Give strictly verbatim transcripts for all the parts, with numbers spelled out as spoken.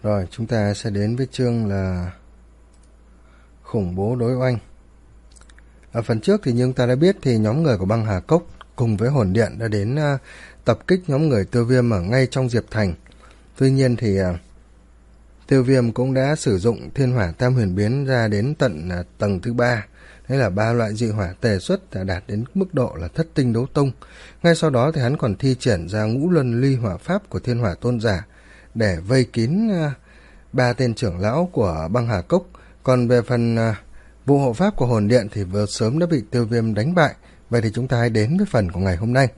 Rồi, chúng ta sẽ đến với chương là khủng bố đối oanh. Ở phần trước thì như chúng ta đã biết thì nhóm người của băng Hà Cốc cùng với hồn điện đã đến uh, tập kích nhóm người Tiêu Viêm ở ngay trong Diệp Thành. Tuy nhiên thì uh, Tiêu Viêm cũng đã sử dụng thiên hỏa tam huyền biến ra đến tận uh, tầng thứ ba. Đấy là ba loại dị hỏa tề xuất đã đạt đến mức độ là thất tinh đấu tông. Ngay sau đó thì hắn còn thi triển ra ngũ luân ly hỏa pháp của thiên hỏa tôn giả để vây kín uh, ba tên trưởng lão của băng Hà Cốc. Còn về phần uh, vụ hộ pháp của hồn điện thì vừa sớm đã bị Tiêu Viêm đánh bại. Vậy thì chúng ta hãy đến với phần của ngày hôm nay.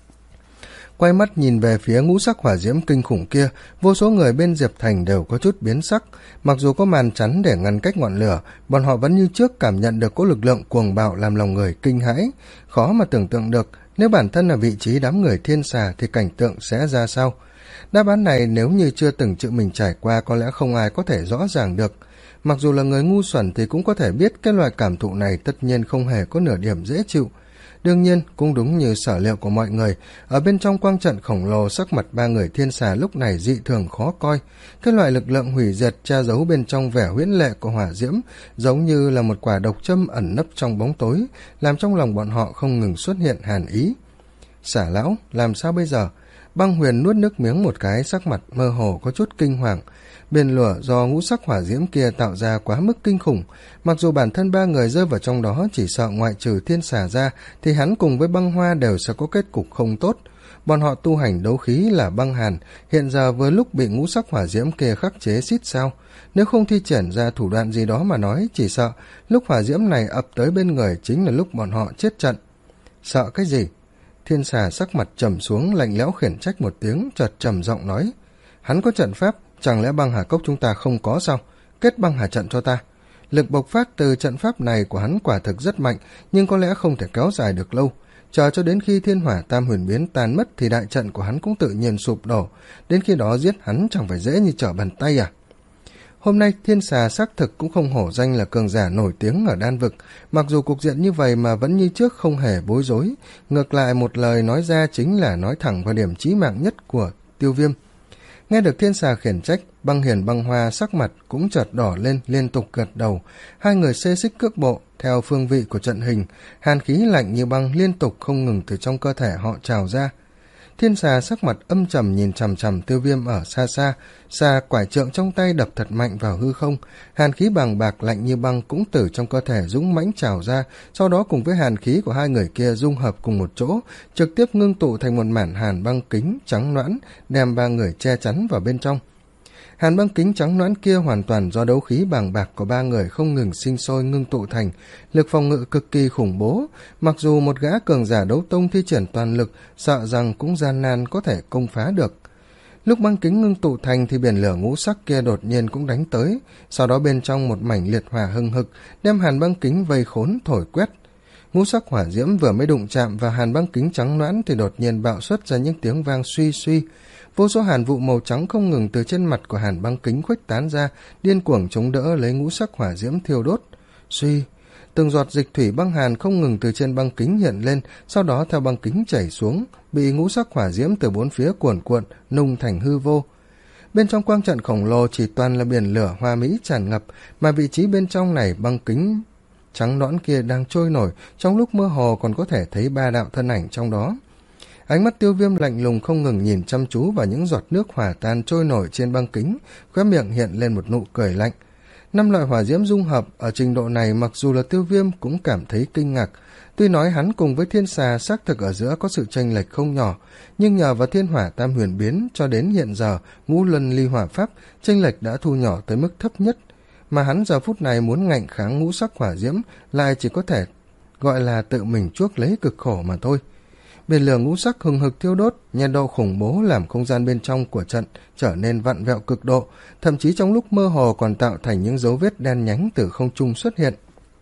Quay mắt nhìn về phía ngũ sắc hỏa diễm kinh khủng kia, vô số người bên Diệp Thành đều có chút biến sắc. Mặc dù có màn chắn để ngăn cách ngọn lửa, bọn họ vẫn như trước cảm nhận được có lực lượng cuồng bạo làm lòng người kinh hãi. Khó mà tưởng tượng được nếu bản thân ở vị trí đám người thiên xà thì cảnh tượng sẽ ra sao. Đáp án này nếu như chưa từng tự mình trải qua có lẽ không ai có thể rõ ràng được. Mặc dù là người ngu xuẩn thì cũng có thể biết cái loại cảm thụ này tất nhiên không hề có nửa điểm dễ chịu. Đương nhiên, cũng đúng như sở liệu của mọi người, ở bên trong quang trận khổng lồ sắc mặt ba người thiên xà lúc này dị thường khó coi. Cái loại lực lượng hủy diệt tra giấu bên trong vẻ huyễn lệ của hỏa diễm giống như là một quả độc châm ẩn nấp trong bóng tối, làm trong lòng bọn họ không ngừng xuất hiện hàn ý. Xả lão, làm sao bây giờ? Băng Huyền nuốt nước miếng một cái, sắc mặt mơ hồ có chút kinh hoàng. Biển lửa do ngũ sắc hỏa diễm kia tạo ra quá mức kinh khủng, mặc dù bản thân ba người rơi vào trong đó chỉ sợ ngoại trừ thiên xà ra thì hắn cùng với băng hoa đều sẽ có kết cục không tốt. Bọn họ tu hành đấu khí là băng hàn, hiện giờ vừa lúc bị ngũ sắc hỏa diễm kia khắc chế xít sao. Nếu không thi triển ra thủ đoạn gì đó mà nói, chỉ sợ lúc hỏa diễm này ập tới bên người chính là lúc bọn họ chết trận. Sợ cái gì? Thiên xà sắc mặt trầm xuống, lạnh lẽo khiển trách một tiếng, chợt trầm giọng nói: hắn có trận pháp, chẳng lẽ băng Hà Cốc chúng ta không có sao? Kết băng hà trận cho ta. Lực bộc phát từ trận pháp này của hắn quả thực rất mạnh, nhưng có lẽ không thể kéo dài được lâu. Chờ cho đến khi thiên hỏa tam huyền biến tan mất thì đại trận của hắn cũng tự nhiên sụp đổ. Đến khi đó giết hắn chẳng phải dễ như trở bàn tay à? Hôm nay thiên xà xác thực cũng không hổ danh là cường giả nổi tiếng ở đan vực. Mặc dù cục diện như vậy mà vẫn như trước không hề bối rối. Ngược lại một lời nói ra chính là nói thẳng vào điểm chí mạng nhất của Tiêu Viêm. Nghe được thiên xà khiển trách, băng hiền băng hoa sắc mặt cũng chợt đỏ lên, liên tục gật đầu. Hai người xê xích cước bộ theo phương vị của trận hình, hàn khí lạnh như băng liên tục không ngừng từ trong cơ thể họ trào ra. Thiên xà sắc mặt âm trầm nhìn chằm chằm Tiêu Viêm ở xa xa, xà quải trượng trong tay đập thật mạnh vào hư không, hàn khí bàng bạc lạnh như băng cũng từ trong cơ thể dũng mãnh trào ra, sau đó cùng với hàn khí của hai người kia dung hợp cùng một chỗ, trực tiếp ngưng tụ thành một mản hàn băng kính trắng nõn, đem ba người che chắn vào bên trong. Hàn băng kính trắng nõn kia hoàn toàn do đấu khí bàng bạc của ba người không ngừng sinh sôi ngưng tụ thành, lực phòng ngự cực kỳ khủng bố. Mặc dù một gã cường giả đấu tông thi triển toàn lực, sợ rằng cũng gian nan có thể công phá được. Lúc băng kính ngưng tụ thành thì biển lửa ngũ sắc kia đột nhiên cũng đánh tới, sau đó bên trong một mảnh liệt hỏa hừng hực, đem hàn băng kính vây khốn thổi quét. Ngũ sắc hỏa diễm vừa mới đụng chạm vào hàn băng kính trắng nõn thì đột nhiên bạo xuất ra những tiếng vang suy suy. Vô số hàn vụ màu trắng không ngừng từ trên mặt của hàn băng kính khuếch tán ra, điên cuồng chống đỡ lấy ngũ sắc hỏa diễm thiêu đốt. Suy, từng giọt dịch thủy băng hàn không ngừng từ trên băng kính hiện lên, sau đó theo băng kính chảy xuống, bị ngũ sắc hỏa diễm từ bốn phía cuồn cuộn nung thành hư vô. Bên trong quang trận khổng lồ chỉ toàn là biển lửa hoa mỹ tràn ngập, mà vị trí bên trong này băng kính trắng nõn kia đang trôi nổi, trong lúc mơ hồ còn có thể thấy ba đạo thân ảnh trong đó. Ánh mắt Tiêu Viêm lạnh lùng không ngừng nhìn chăm chú vào những giọt nước hỏa tan trôi nổi trên băng kính, khóe miệng hiện lên một nụ cười lạnh. Năm loại hỏa diễm dung hợp ở trình độ này mặc dù là Tiêu Viêm cũng cảm thấy kinh ngạc. Tuy nói hắn cùng với thiên xà xác thực ở giữa có sự chênh lệch không nhỏ, nhưng nhờ vào thiên hỏa tam huyền biến cho đến hiện giờ ngũ luân ly hỏa pháp, chênh lệch đã thu nhỏ tới mức thấp nhất. Mà hắn giờ phút này muốn ngạnh kháng ngũ sắc hỏa diễm lại chỉ có thể gọi là tự mình chuốc lấy cực khổ mà thôi. Biển lửa ngũ sắc hừng hực thiêu đốt, nhiệt độ khủng bố làm không gian bên trong của trận trở nên vặn vẹo cực độ, thậm chí trong lúc mơ hồ còn tạo thành những dấu vết đen nhánh từ không trung xuất hiện.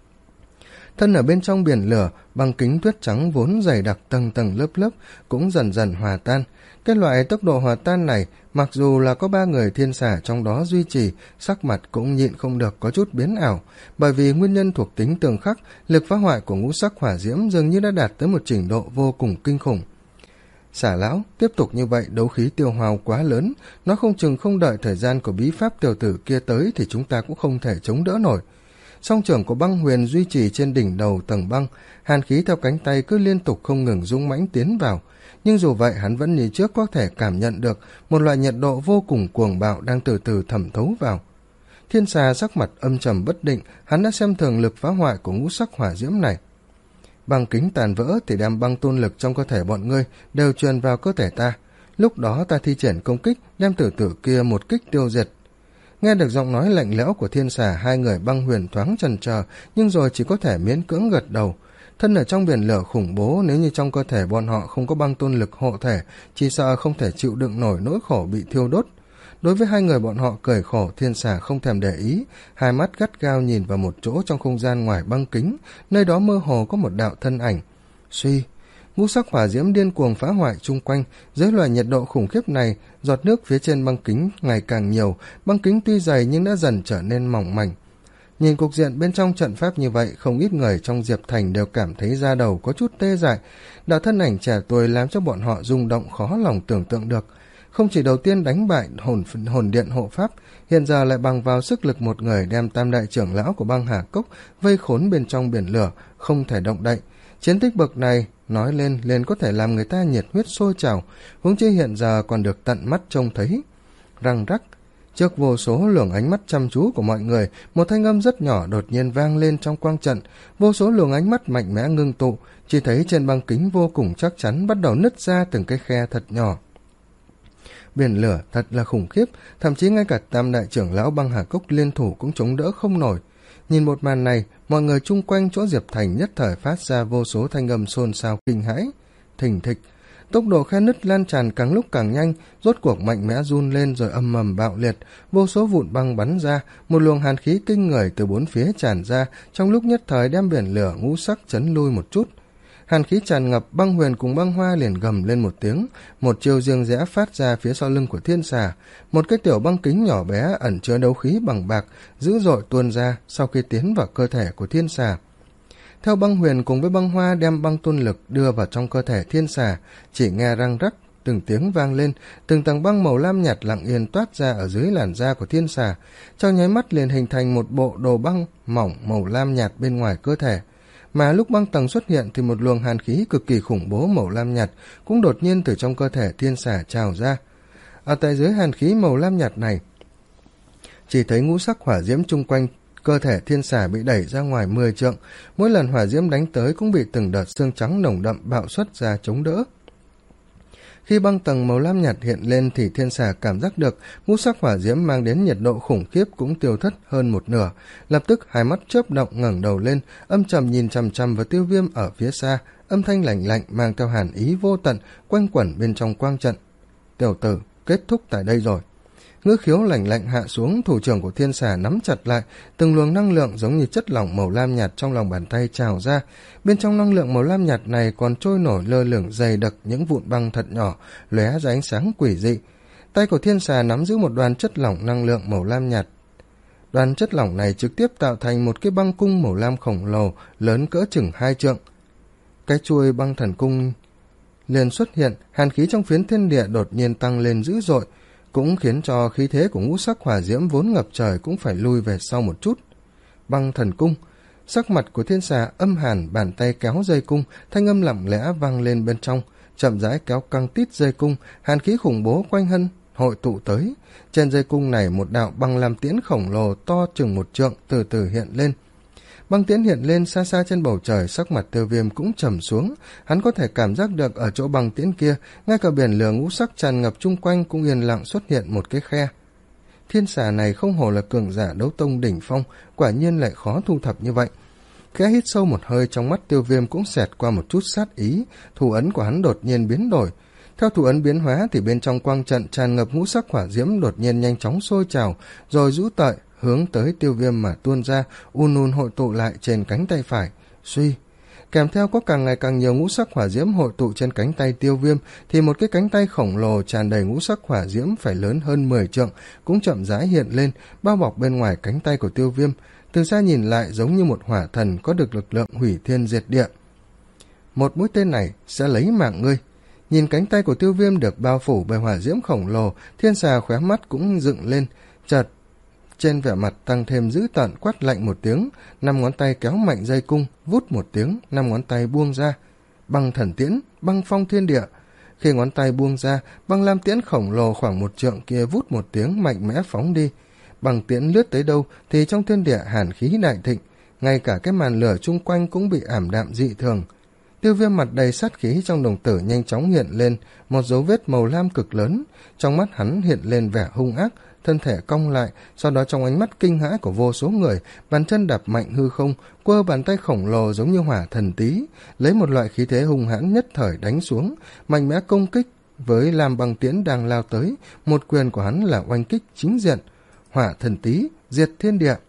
Thân ở bên trong biển lửa, băng kính tuyết trắng vốn dày đặc tầng tầng lớp lớp cũng dần dần hòa tan. Cái loại tốc độ hòa tan này, mặc dù là có ba người thiên xà trong đó duy trì, sắc mặt cũng nhịn không được có chút biến ảo, bởi vì nguyên nhân thuộc tính tương khắc, lực phá hoại của ngũ sắc hỏa diễm dường như đã đạt tới một trình độ vô cùng kinh khủng. Xả lão, tiếp tục như vậy đấu khí tiêu hao quá lớn, nó không chừng không đợi thời gian của bí pháp tiểu tử kia tới thì chúng ta cũng không thể chống đỡ nổi. Song trưởng của băng huyền duy trì trên đỉnh đầu tầng băng, hàn khí theo cánh tay cứ liên tục không ngừng dũng mãnh tiến vào, nhưng dù vậy hắn vẫn như trước có thể cảm nhận được một loại nhiệt độ vô cùng cuồng bạo đang từ từ thẩm thấu vào. Thiên Xà sắc mặt âm trầm bất định, hắn đã xem thường lực phá hoại của ngũ sắc hỏa diễm này. Băng kính tàn vỡ thì đem băng tôn lực trong cơ thể bọn ngươi đều truyền vào cơ thể ta, lúc đó ta thi triển công kích đem tử tử kia một kích tiêu diệt. Nghe được giọng nói lạnh lẽo của Thiên Xà, hai người băng huyền thoáng chần chờ, nhưng rồi chỉ có thể miễn cưỡng gật đầu. Thân ở trong biển lửa khủng bố, nếu như trong cơ thể bọn họ không có băng tôn lực hộ thể, chỉ sợ không thể chịu đựng nổi nỗi khổ bị thiêu đốt. Đối với hai người bọn họ cười khổ, Thiên Xà không thèm để ý, hai mắt gắt gao nhìn vào một chỗ trong không gian ngoài băng kính, nơi đó mơ hồ có một đạo thân ảnh. Suy, ngũ sắc hỏa diễm điên cuồng phá hoại chung quanh, dưới loại nhiệt độ khủng khiếp này, giọt nước phía trên băng kính ngày càng nhiều, băng kính tuy dày nhưng đã dần trở nên mỏng manh. Nhìn cục diện bên trong trận pháp như vậy, không ít người trong Diệp Thành đều cảm thấy da đầu có chút tê dại. Đạo thân ảnh trẻ tuổi làm cho bọn họ rung động khó lòng tưởng tượng được. Không chỉ đầu tiên đánh bại hồn, hồn điện hộ pháp, hiện giờ lại bằng vào sức lực một người đem tam đại trưởng lão của băng Hà Cốc vây khốn bên trong biển lửa, không thể động đậy. Chiến tích bậc này nói lên liền có thể làm người ta nhiệt huyết sôi trào, huống chi hiện giờ còn được tận mắt trông thấy. Răng rắc, trước vô số luồng ánh mắt chăm chú của mọi người, một thanh âm rất nhỏ đột nhiên vang lên trong quang trận, vô số luồng ánh mắt mạnh mẽ ngưng tụ, chỉ thấy trên băng kính vô cùng chắc chắn bắt đầu nứt ra từng cái khe thật nhỏ. Biển lửa thật là khủng khiếp, thậm chí ngay cả tam đại trưởng lão băng Hà Cốc liên thủ cũng chống đỡ không nổi. Nhìn một màn này, mọi người chung quanh chỗ Diệp Thành nhất thời phát ra vô số thanh âm xôn xao kinh hãi. Thình thịch, tốc độ khe nứt lan tràn càng lúc càng nhanh, rốt cuộc mạnh mẽ run lên rồi âm ầm bạo liệt, vô số vụn băng bắn ra, một luồng hàn khí kinh người từ bốn phía tràn ra, trong lúc nhất thời đem biển lửa ngũ sắc chấn lui một chút. Hàn khí tràn ngập, băng huyền cùng băng hoa liền gầm lên một tiếng, một chiêu riêng rẽ phát ra phía sau lưng của Thiên Xà, một cái tiểu băng kính nhỏ bé ẩn chứa đấu khí bằng bạc dữ dội tuôn ra sau khi tiến vào cơ thể của Thiên Xà. Theo băng huyền cùng với băng hoa đem băng tôn lực đưa vào trong cơ thể Thiên Xà, chỉ nghe răng rắc từng tiếng vang lên, từng tầng băng màu lam nhạt lặng yên toát ra ở dưới làn da của Thiên Xà, trong nháy mắt liền hình thành một bộ đồ băng mỏng màu lam nhạt bên ngoài cơ thể. Mà lúc băng tầng xuất hiện thì một luồng hàn khí cực kỳ khủng bố màu lam nhạt cũng đột nhiên từ trong cơ thể Thiên Xà trào ra. Ở tại dưới hàn khí màu lam nhạt này, chỉ thấy ngũ sắc hỏa diễm chung quanh cơ thể Thiên Xà bị đẩy ra ngoài mười trượng, mỗi lần hỏa diễm đánh tới cũng bị từng đợt xương trắng nồng đậm bạo xuất ra chống đỡ. Khi băng tầng màu lam nhạt hiện lên thì Thiên Xà cảm giác được ngũ sắc hỏa diễm mang đến nhiệt độ khủng khiếp cũng tiêu thất hơn một nửa, lập tức hai mắt chớp động ngẩng đầu lên, âm trầm nhìn chằm chằm vào Tiêu Viêm ở phía xa, âm thanh lạnh lạnh mang theo hàn ý vô tận quanh quẩn bên trong quang trận. Tiểu tử, kết thúc tại đây rồi. Ngữ khiếu lạnh lạnh hạ xuống, thủ trưởng của Thiên Xà nắm chặt lại, từng luồng năng lượng giống như chất lỏng màu lam nhạt trong lòng bàn tay trào ra. Bên trong năng lượng màu lam nhạt này còn trôi nổi lơ lửng dày đặc những vụn băng thật nhỏ, lóe ra ánh sáng quỷ dị. Tay của Thiên Xà nắm giữ một đoàn chất lỏng năng lượng màu lam nhạt. Đoàn chất lỏng này trực tiếp tạo thành một cái băng cung màu lam khổng lồ, lớn cỡ chừng hai trượng. Cái chuôi băng thần cung liền xuất hiện, hàn khí trong phiến thiên địa đột nhiên tăng lên dữ dội, cũng khiến cho khí thế của ngũ sắc hỏa diễm vốn ngập trời cũng phải lui về sau một chút. Băng thần cung, sắc mặt của Thiên Xà âm hàn, bàn tay kéo dây cung, thanh âm lặng lẽ vang lên bên trong, chậm rãi kéo căng tít dây cung, hàn khí khủng bố quanh thân hội tụ tới. Trên dây cung này một đạo băng lam tiễn khổng lồ to chừng một trượng từ từ hiện lên. Băng tiễn hiện lên xa xa trên bầu trời, sắc mặt Tiêu Viêm cũng trầm xuống, hắn có thể cảm giác được ở chỗ băng tiễn kia, ngay cả biển lửa ngũ sắc tràn ngập chung quanh cũng yên lặng xuất hiện một cái khe. Thiên Xà này không hổ là cường giả đấu tông đỉnh phong, quả nhiên lại khó thu thập như vậy. Khẽ hít sâu một hơi, trong mắt Tiêu Viêm cũng xẹt qua một chút sát ý, thủ ấn của hắn đột nhiên biến đổi. Theo thủ ấn biến hóa thì bên trong quang trận tràn ngập ngũ sắc hỏa diễm đột nhiên nhanh chóng sôi trào, rồi rũ tợi hướng tới Tiêu Viêm mà tuôn ra, un un hội tụ lại trên cánh tay phải. Suy, kèm theo có càng ngày càng nhiều ngũ sắc hỏa diễm hội tụ trên cánh tay Tiêu Viêm, thì một cái cánh tay khổng lồ tràn đầy ngũ sắc hỏa diễm phải lớn hơn mười trượng cũng chậm rãi hiện lên, bao bọc bên ngoài cánh tay của Tiêu Viêm. Từ xa nhìn lại giống như một hỏa thần có được lực lượng hủy thiên diệt địa. Một mũi tên này sẽ lấy mạng ngươi. Nhìn cánh tay của Tiêu Viêm được bao phủ bởi hỏa diễm khổng lồ, Thiên Xà khóe mắt cũng dựng lên, chợt trên vẻ mặt tăng thêm dữ tợn, quát lạnh một tiếng, năm ngón tay kéo mạnh dây cung, vút một tiếng, năm ngón tay buông ra. Băng thần tiễn, băng phong thiên địa. Khi ngón tay buông ra, băng lam tiễn khổng lồ khoảng một trượng kia vút một tiếng mạnh mẽ phóng đi. Băng tiễn lướt tới đâu thì trong thiên địa hàn khí đại thịnh, ngay cả cái màn lửa chung quanh cũng bị ảm đạm dị thường. Tiêu Viêm mặt đầy sát khí trong đồng tử nhanh chóng hiện lên một dấu vết màu lam cực lớn, trong mắt hắn hiện lên vẻ hung ác, thân thể cong lại, sau đó trong ánh mắt kinh hãi của vô số người, bàn chân đạp mạnh hư không, quơ bàn tay khổng lồ giống như hỏa thần tí, lấy một loại khí thế hung hãn nhất thời đánh xuống, mạnh mẽ công kích với lam băng tiễn đang lao tới. Một quyền của hắn là oanh kích chính diện, hỏa thần tí, diệt thiên địa.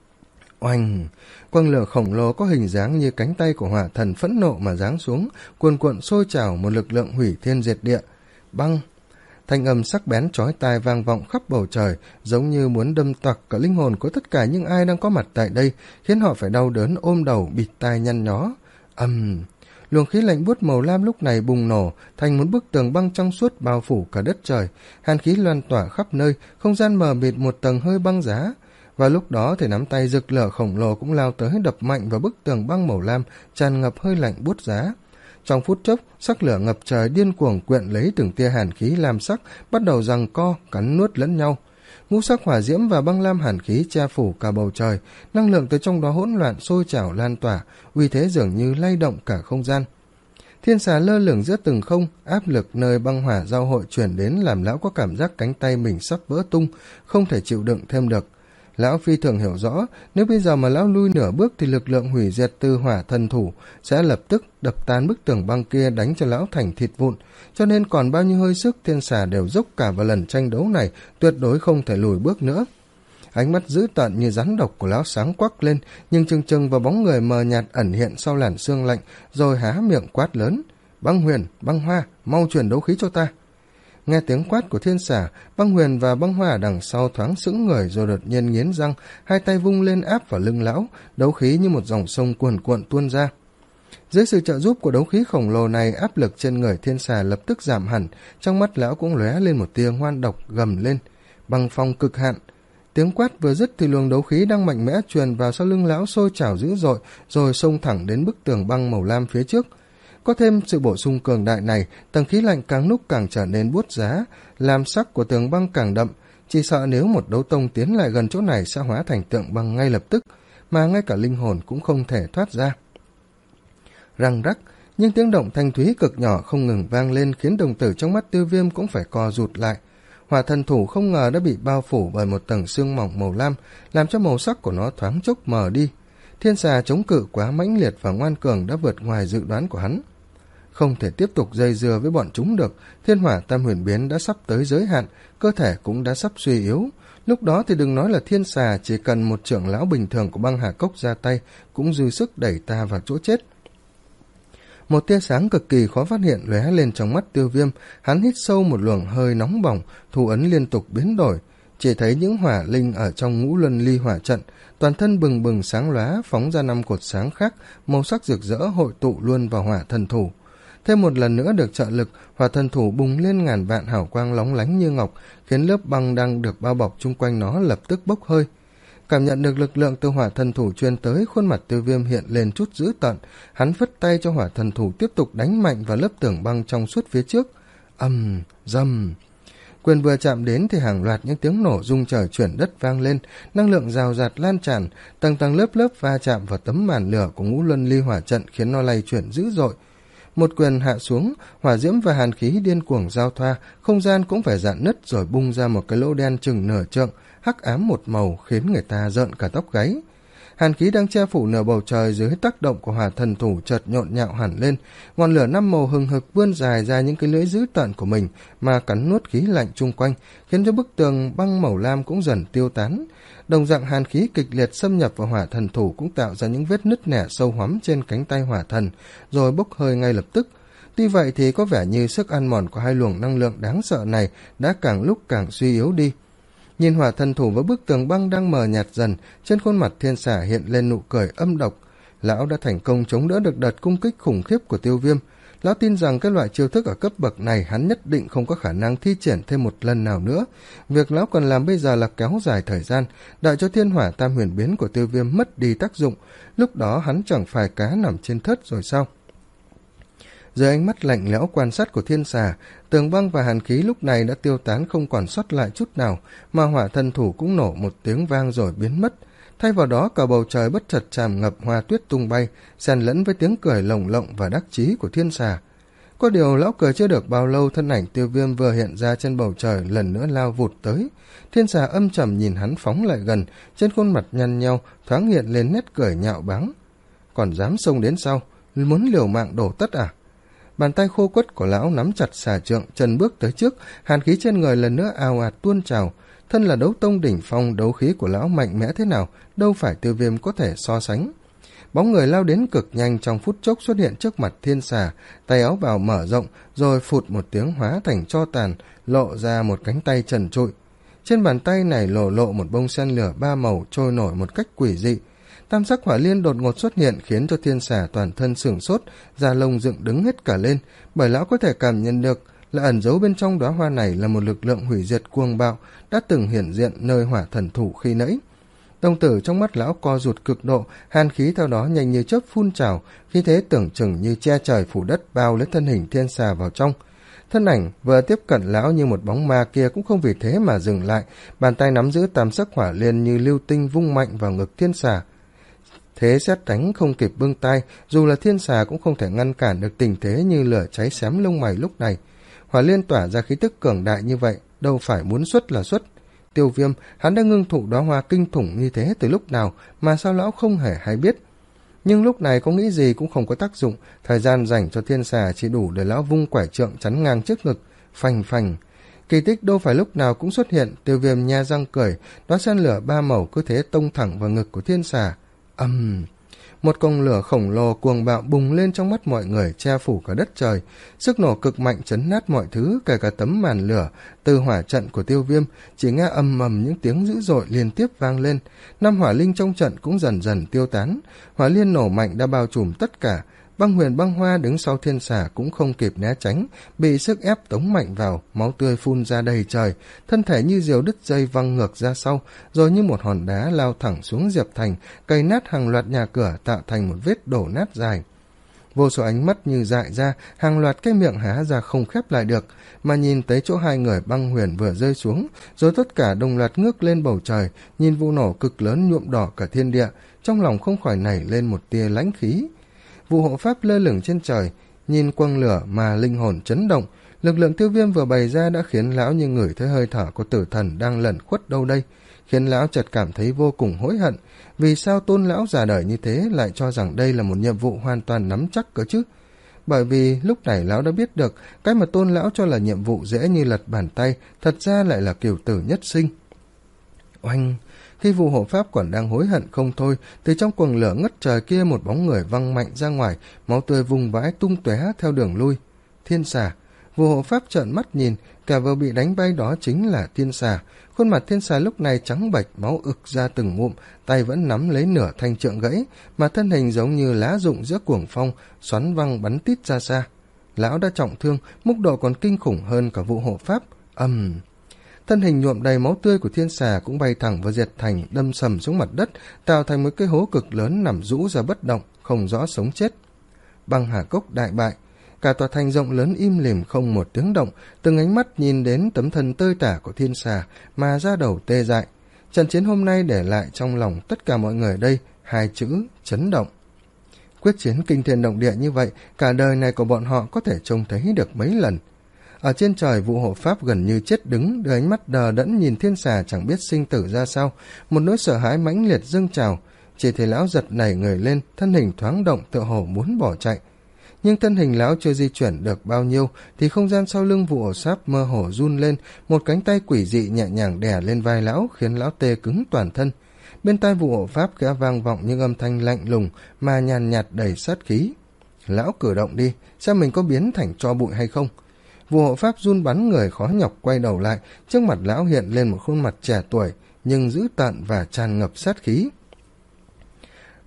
Oanh! Quang lửa khổng lồ có hình dáng như cánh tay của hỏa thần phẫn nộ mà giáng xuống, cuồn cuộn sôi trào một lực lượng hủy thiên diệt địa. Băng! Thanh âm sắc bén chói tai vang vọng khắp bầu trời, giống như muốn đâm toạc cả linh hồn của tất cả những ai đang có mặt tại đây, khiến họ phải đau đớn ôm đầu bịt tai nhăn nhó. Ầm! Um, luồng khí lạnh buốt màu lam lúc này bùng nổ thành một bức tường băng trong suốt bao phủ cả đất trời, hàn khí loan tỏa khắp nơi, không gian mờ mịt một tầng hơi băng giá. Và lúc đó thì nắm tay rực lửa khổng lồ cũng lao tới đập mạnh vào bức tường băng màu lam tràn ngập hơi lạnh buốt giá. Trong phút chốc, sắc lửa ngập trời điên cuồng quyện lấy từng tia hàn khí lam sắc, bắt đầu giằng co cắn nuốt lẫn nhau. Ngũ sắc hỏa diễm và băng lam hàn khí che phủ cả bầu trời, năng lượng từ trong đó hỗn loạn sôi trào lan tỏa, uy thế dường như lay động cả không gian. Thiên Xà lơ lửng giữa từng không, áp lực nơi băng hỏa giao hội chuyển đến làm lão có cảm giác cánh tay mình sắp vỡ tung, không thể chịu đựng thêm được. Lão phi thường hiểu rõ, nếu bây giờ mà lão lui nửa bước thì lực lượng hủy diệt từ hỏa thần thủ sẽ lập tức đập tan bức tường băng kia, đánh cho lão thành thịt vụn, cho nên còn bao nhiêu hơi sức Thiên Xà đều dốc cả vào lần tranh đấu này, tuyệt đối không thể lùi bước nữa. Ánh mắt dữ tợn như rắn độc của lão sáng quắc lên, nhưng chừng chừng vào bóng người mờ nhạt ẩn hiện sau làn sương lạnh, rồi há miệng quát lớn: Băng Huyền, Băng Hoa, mau chuyển đấu khí cho ta. Nghe tiếng quát của Thiên Xà, Băng Huyền và Băng Hoa đằng sau thoáng sững người, rồi đột nhiên nghiến răng, hai tay vung lên áp vào lưng lão, đấu khí như một dòng sông cuồn cuộn tuôn ra. Dưới sự trợ giúp của đấu khí khổng lồ này, áp lực trên người Thiên Xà lập tức giảm hẳn, trong mắt lão cũng lóe lên một tia ngoan độc, gầm lên: Băng phong cực hạn. Tiếng quát vừa dứt thì luồng đấu khí đang mạnh mẽ truyền vào sau lưng lão sôi trào dữ dội, rồi xông thẳng đến bức tường băng màu lam phía trước. Có thêm sự bổ sung cường đại này, tầng khí lạnh càng lúc càng trở nên buốt giá, làm sắc của tường băng càng đậm, chỉ sợ nếu một đấu tông tiến lại gần chỗ này sẽ hóa thành tượng băng ngay lập tức, mà ngay cả linh hồn cũng không thể thoát ra. Răng rắc, những tiếng động thanh thúy cực nhỏ không ngừng vang lên, khiến đồng tử trong mắt Tiêu Viêm cũng phải co rụt lại. Hỏa thần thủ không ngờ đã bị bao phủ bởi một tầng sương mỏng màu lam, làm cho màu sắc của nó thoáng chốc mờ đi. Thiên Xà chống cự quá mãnh liệt và ngoan cường đã vượt ngoài dự đoán của hắn. Không thể tiếp tục dây dưa với bọn chúng được, thiên hỏa tam huyền biến đã sắp tới giới hạn, cơ thể cũng đã sắp suy yếu. Lúc đó thì đừng nói là Thiên Xà, chỉ cần một trưởng lão bình thường của Băng Hà Cốc ra tay cũng dư sức đẩy ta vào chỗ chết. Một tia sáng cực kỳ khó phát hiện lóe lên trong mắt Tiêu Viêm, hắn hít sâu một luồng hơi nóng bỏng, thủ ấn liên tục biến đổi, chỉ thấy những hỏa linh ở trong ngũ luân ly hỏa trận, toàn thân bừng bừng sáng lóa, phóng ra năm cột sáng khác, màu sắc rực rỡ hội tụ luôn vào hỏa thần thủ. Thêm một lần nữa được trợ lực, hỏa thần thủ bùng lên ngàn vạn hào quang lóng lánh như ngọc, khiến lớp băng đang được bao bọc chung quanh nó lập tức bốc hơi. Cảm nhận được lực lượng từ hỏa thần thủ truyền tới, khuôn mặt Tiêu Viêm hiện lên chút dữ tợn, hắn phất tay cho hỏa thần thủ tiếp tục đánh mạnh vào lớp tường băng trong suốt phía trước. Ầm, rầm. Quyền vừa chạm đến thì hàng loạt những tiếng nổ rung trời chuyển đất vang lên, năng lượng rào rạt lan tràn, tầng tầng lớp lớp va chạm vào tấm màn lửa của ngũ luân ly hỏa trận, khiến nó lay chuyển dữ dội. Một quyền hạ xuống, hỏa diễm và hàn khí điên cuồng giao thoa, không gian cũng phải rạn nứt rồi bung ra một cái lỗ đen chừng nửa trượng, hắc ám một màu khiến người ta rợn cả tóc gáy. Hàn khí đang che phủ nửa bầu trời dưới tác động của hỏa thần thủ chợt nhộn nhạo hẳn lên, ngọn lửa năm màu hừng hực vươn dài ra những cái lưỡi dữ tợn của mình mà cắn nuốt khí lạnh chung quanh, khiến cho bức tường băng màu lam cũng dần tiêu tán. Đồng dạng hàn khí kịch liệt xâm nhập vào hỏa thần thủ cũng tạo ra những vết nứt nẻ sâu hoắm trên cánh tay hỏa thần, rồi bốc hơi ngay lập tức. Tuy vậy thì có vẻ như sức ăn mòn của hai luồng năng lượng đáng sợ này đã càng lúc càng suy yếu đi. Nhìn hỏa thần thủ với bức tường băng đang mờ nhạt dần, trên khuôn mặt Thiên Xà hiện lên nụ cười âm độc. Lão đã thành công chống đỡ được đợt cung kích khủng khiếp của Tiêu Viêm. Lão tin rằng cái loại chiêu thức ở cấp bậc này hắn nhất định không có khả năng thi triển thêm một lần nào nữa. Việc lão cần làm bây giờ là kéo dài thời gian, đợi cho thiên hỏa tam huyền biến của Tiêu Viêm mất đi tác dụng, lúc đó hắn chẳng phải cá nằm trên thớt rồi sao? Dưới ánh mắt lạnh lẽo quan sát của thiên xà, tường băng và hàn khí lúc này đã tiêu tán không còn sót lại chút nào, mà hỏa thần thủ cũng nổ một tiếng vang rồi biến mất. Thay vào đó cả bầu trời bất chợt tràn ngập hoa tuyết tung bay, xen lẫn với tiếng cười lồng lộng và đắc chí của thiên xà. Có điều lão cười chưa được bao lâu, thân ảnh Tiêu Viêm vừa hiện ra trên bầu trời lần nữa lao vụt tới. Thiên xà âm trầm nhìn hắn phóng lại gần, trên khuôn mặt nhăn nheo thoáng hiện lên nét cười nhạo báng. Còn dám xông đến sau, muốn liều mạng đổ tất à? Bàn tay khô quắt của lão nắm chặt xà trượng, chân bước tới trước, hàn khí trên người lần nữa ào ạt tuôn trào. Thân là đấu tông đỉnh phong, đấu khí của lão mạnh mẽ thế nào, đâu phải Tiêu Viêm có thể so sánh. Bóng người lao đến cực nhanh, trong phút chốc xuất hiện trước mặt thiên xà, tay áo bào mở rộng, rồi phụt một tiếng hóa thành tro tàn, lộ ra một cánh tay trần trụi. Trên bàn tay này lộ lộ một bông sen lửa ba màu trôi nổi một cách quỷ dị. Tam sắc hỏa liên đột ngột xuất hiện khiến cho thiên xà toàn thân sửng sốt, da lông dựng đứng hết cả lên, bởi lão có thể cảm nhận được là ẩn giấu bên trong đóa hoa này là một lực lượng hủy diệt cuồng bạo đã từng hiển diện nơi hỏa thần thủ khi nãy. Đồng tử trong mắt lão co rụt cực độ, hàn khí theo đó nhanh như chớp phun trào, khí thế tưởng chừng như che trời phủ đất bao lấy thân hình thiên xà vào trong. Thân ảnh vừa tiếp cận lão như một bóng ma kia cũng không vì thế mà dừng lại, bàn tay nắm giữ tam sắc hỏa liên như lưu tinh vung mạnh vào ngực thiên xà. Thế sét đánh không kịp bưng tay, dù là thiên xà cũng không thể ngăn cản được tình thế như lửa cháy xém lông mày lúc này. Hỏa liên tỏa ra khí tức cường đại như vậy, đâu phải muốn xuất là xuất. Tiêu Viêm, hắn đã ngưng thụ đóa hoa kinh khủng như thế từ lúc nào mà sao lão không hề hay biết. Nhưng lúc này có nghĩ gì cũng không có tác dụng, thời gian dành cho thiên xà chỉ đủ để lão vung quải trượng chắn ngang trước ngực, phành phành. Kỳ tích đâu phải lúc nào cũng xuất hiện, Tiêu Viêm nhe răng cười, đóa sen lửa ba màu cứ thế tông thẳng vào ngực của thiên xà. Ầm, um, một cột lửa khổng lồ cuồng bạo bùng lên trong mắt mọi người, che phủ cả đất trời. Sức nổ cực mạnh chấn nát mọi thứ, kể cả tấm màn lửa từ hỏa trận của Tiêu Viêm. Chỉ nghe ầm ầm những tiếng dữ dội liên tiếp vang lên. Năm hỏa linh trong trận cũng dần dần tiêu tán. Hỏa liên nổ mạnh đã bao trùm tất cả. Băng Huyền Băng Hoa đứng sau thiên xà cũng không kịp né tránh, bị sức ép tống mạnh vào, máu tươi phun ra đầy trời, thân thể như diều đứt dây văng ngược ra sau, rồi như một hòn đá lao thẳng xuống Diệp Thành, cày nát hàng loạt nhà cửa, tạo thành một vết đổ nát dài. Vô số ánh mắt như dại ra, hàng loạt cái miệng há ra không khép lại được, mà nhìn tới chỗ hai người Băng Huyền vừa rơi xuống, rồi tất cả đồng loạt ngước lên bầu trời, nhìn vụ nổ cực lớn nhuộm đỏ cả thiên địa, trong lòng không khỏi nảy lên một tia lãnh khí. Vụ hộ pháp lơ lửng trên trời, nhìn quang lửa mà linh hồn chấn động. Lực lượng Tiêu Viêm vừa bày ra đã khiến lão như ngửi thấy hơi thở của tử thần đang lẩn khuất đâu đây, khiến lão chợt cảm thấy vô cùng hối hận. Vì sao tôn lão già đời như thế lại cho rằng đây là một nhiệm vụ hoàn toàn nắm chắc cơ chứ? Bởi vì lúc này lão đã biết được cái mà tôn lão cho là nhiệm vụ dễ như lật bàn tay, thật ra lại là cửu tử nhất sinh. Oanh! Khi vụ hộ pháp còn đang hối hận không thôi, từ trong quầng lửa ngất trời kia một bóng người văng mạnh ra ngoài, máu tươi vùng vãi tung tóe theo đường lui. Thiên xà! Vụ hộ pháp trợn mắt nhìn, cả vừa bị đánh bay đó chính là thiên xà. Khuôn mặt thiên xà lúc này trắng bệch, máu ực ra từng ngụm, tay vẫn nắm lấy nửa thanh trượng gãy, mà thân hình giống như lá rụng giữa cuồng phong, xoắn văng bắn tít ra xa. Lão đã trọng thương, mức độ còn kinh khủng hơn cả vụ hộ pháp. Ầm! Um. Thân hình nhuộm đầy máu tươi của thiên xà cũng bay thẳng vào Diệt Thành, đâm sầm xuống mặt đất, tạo thành một cái hố cực lớn nằm rũ ra bất động, không rõ sống chết. Băng Hà Cốc đại bại, cả tòa thành rộng lớn im lìm không một tiếng động, từng ánh mắt nhìn đến tấm thân tơi tả của thiên xà mà da đầu tê dại. Trận chiến hôm nay để lại trong lòng tất cả mọi người đây hai chữ chấn động. Quyết chiến kinh thiên động địa như vậy, cả đời này của bọn họ có thể trông thấy được mấy lần. Ở trên trời, vụ hộ pháp gần như chết đứng, đưa ánh mắt đờ đẫn nhìn thiên xà chẳng biết sinh tử ra sao, một nỗi sợ hãi mãnh liệt dâng trào. Chỉ thấy lão giật nảy người lên, thân hình thoáng động tựa hồ muốn bỏ chạy. Nhưng thân hình lão chưa di chuyển được bao nhiêu thì không gian sau lưng vụ hộ pháp mơ hồ run lên, một cánh tay quỷ dị nhẹ nhàng đè lên vai lão, khiến lão tê cứng toàn thân. Bên tai vụ hộ pháp khẽ vang vọng những âm thanh lạnh lùng mà nhàn nhạt đầy sát khí. Lão cử động đi, xem mình có biến thành tro bụi hay không. Vụ hộ pháp run bắn người khó nhọc quay đầu lại, trước mặt lão hiện lên một khuôn mặt trẻ tuổi nhưng dữ tợn và tràn ngập sát khí.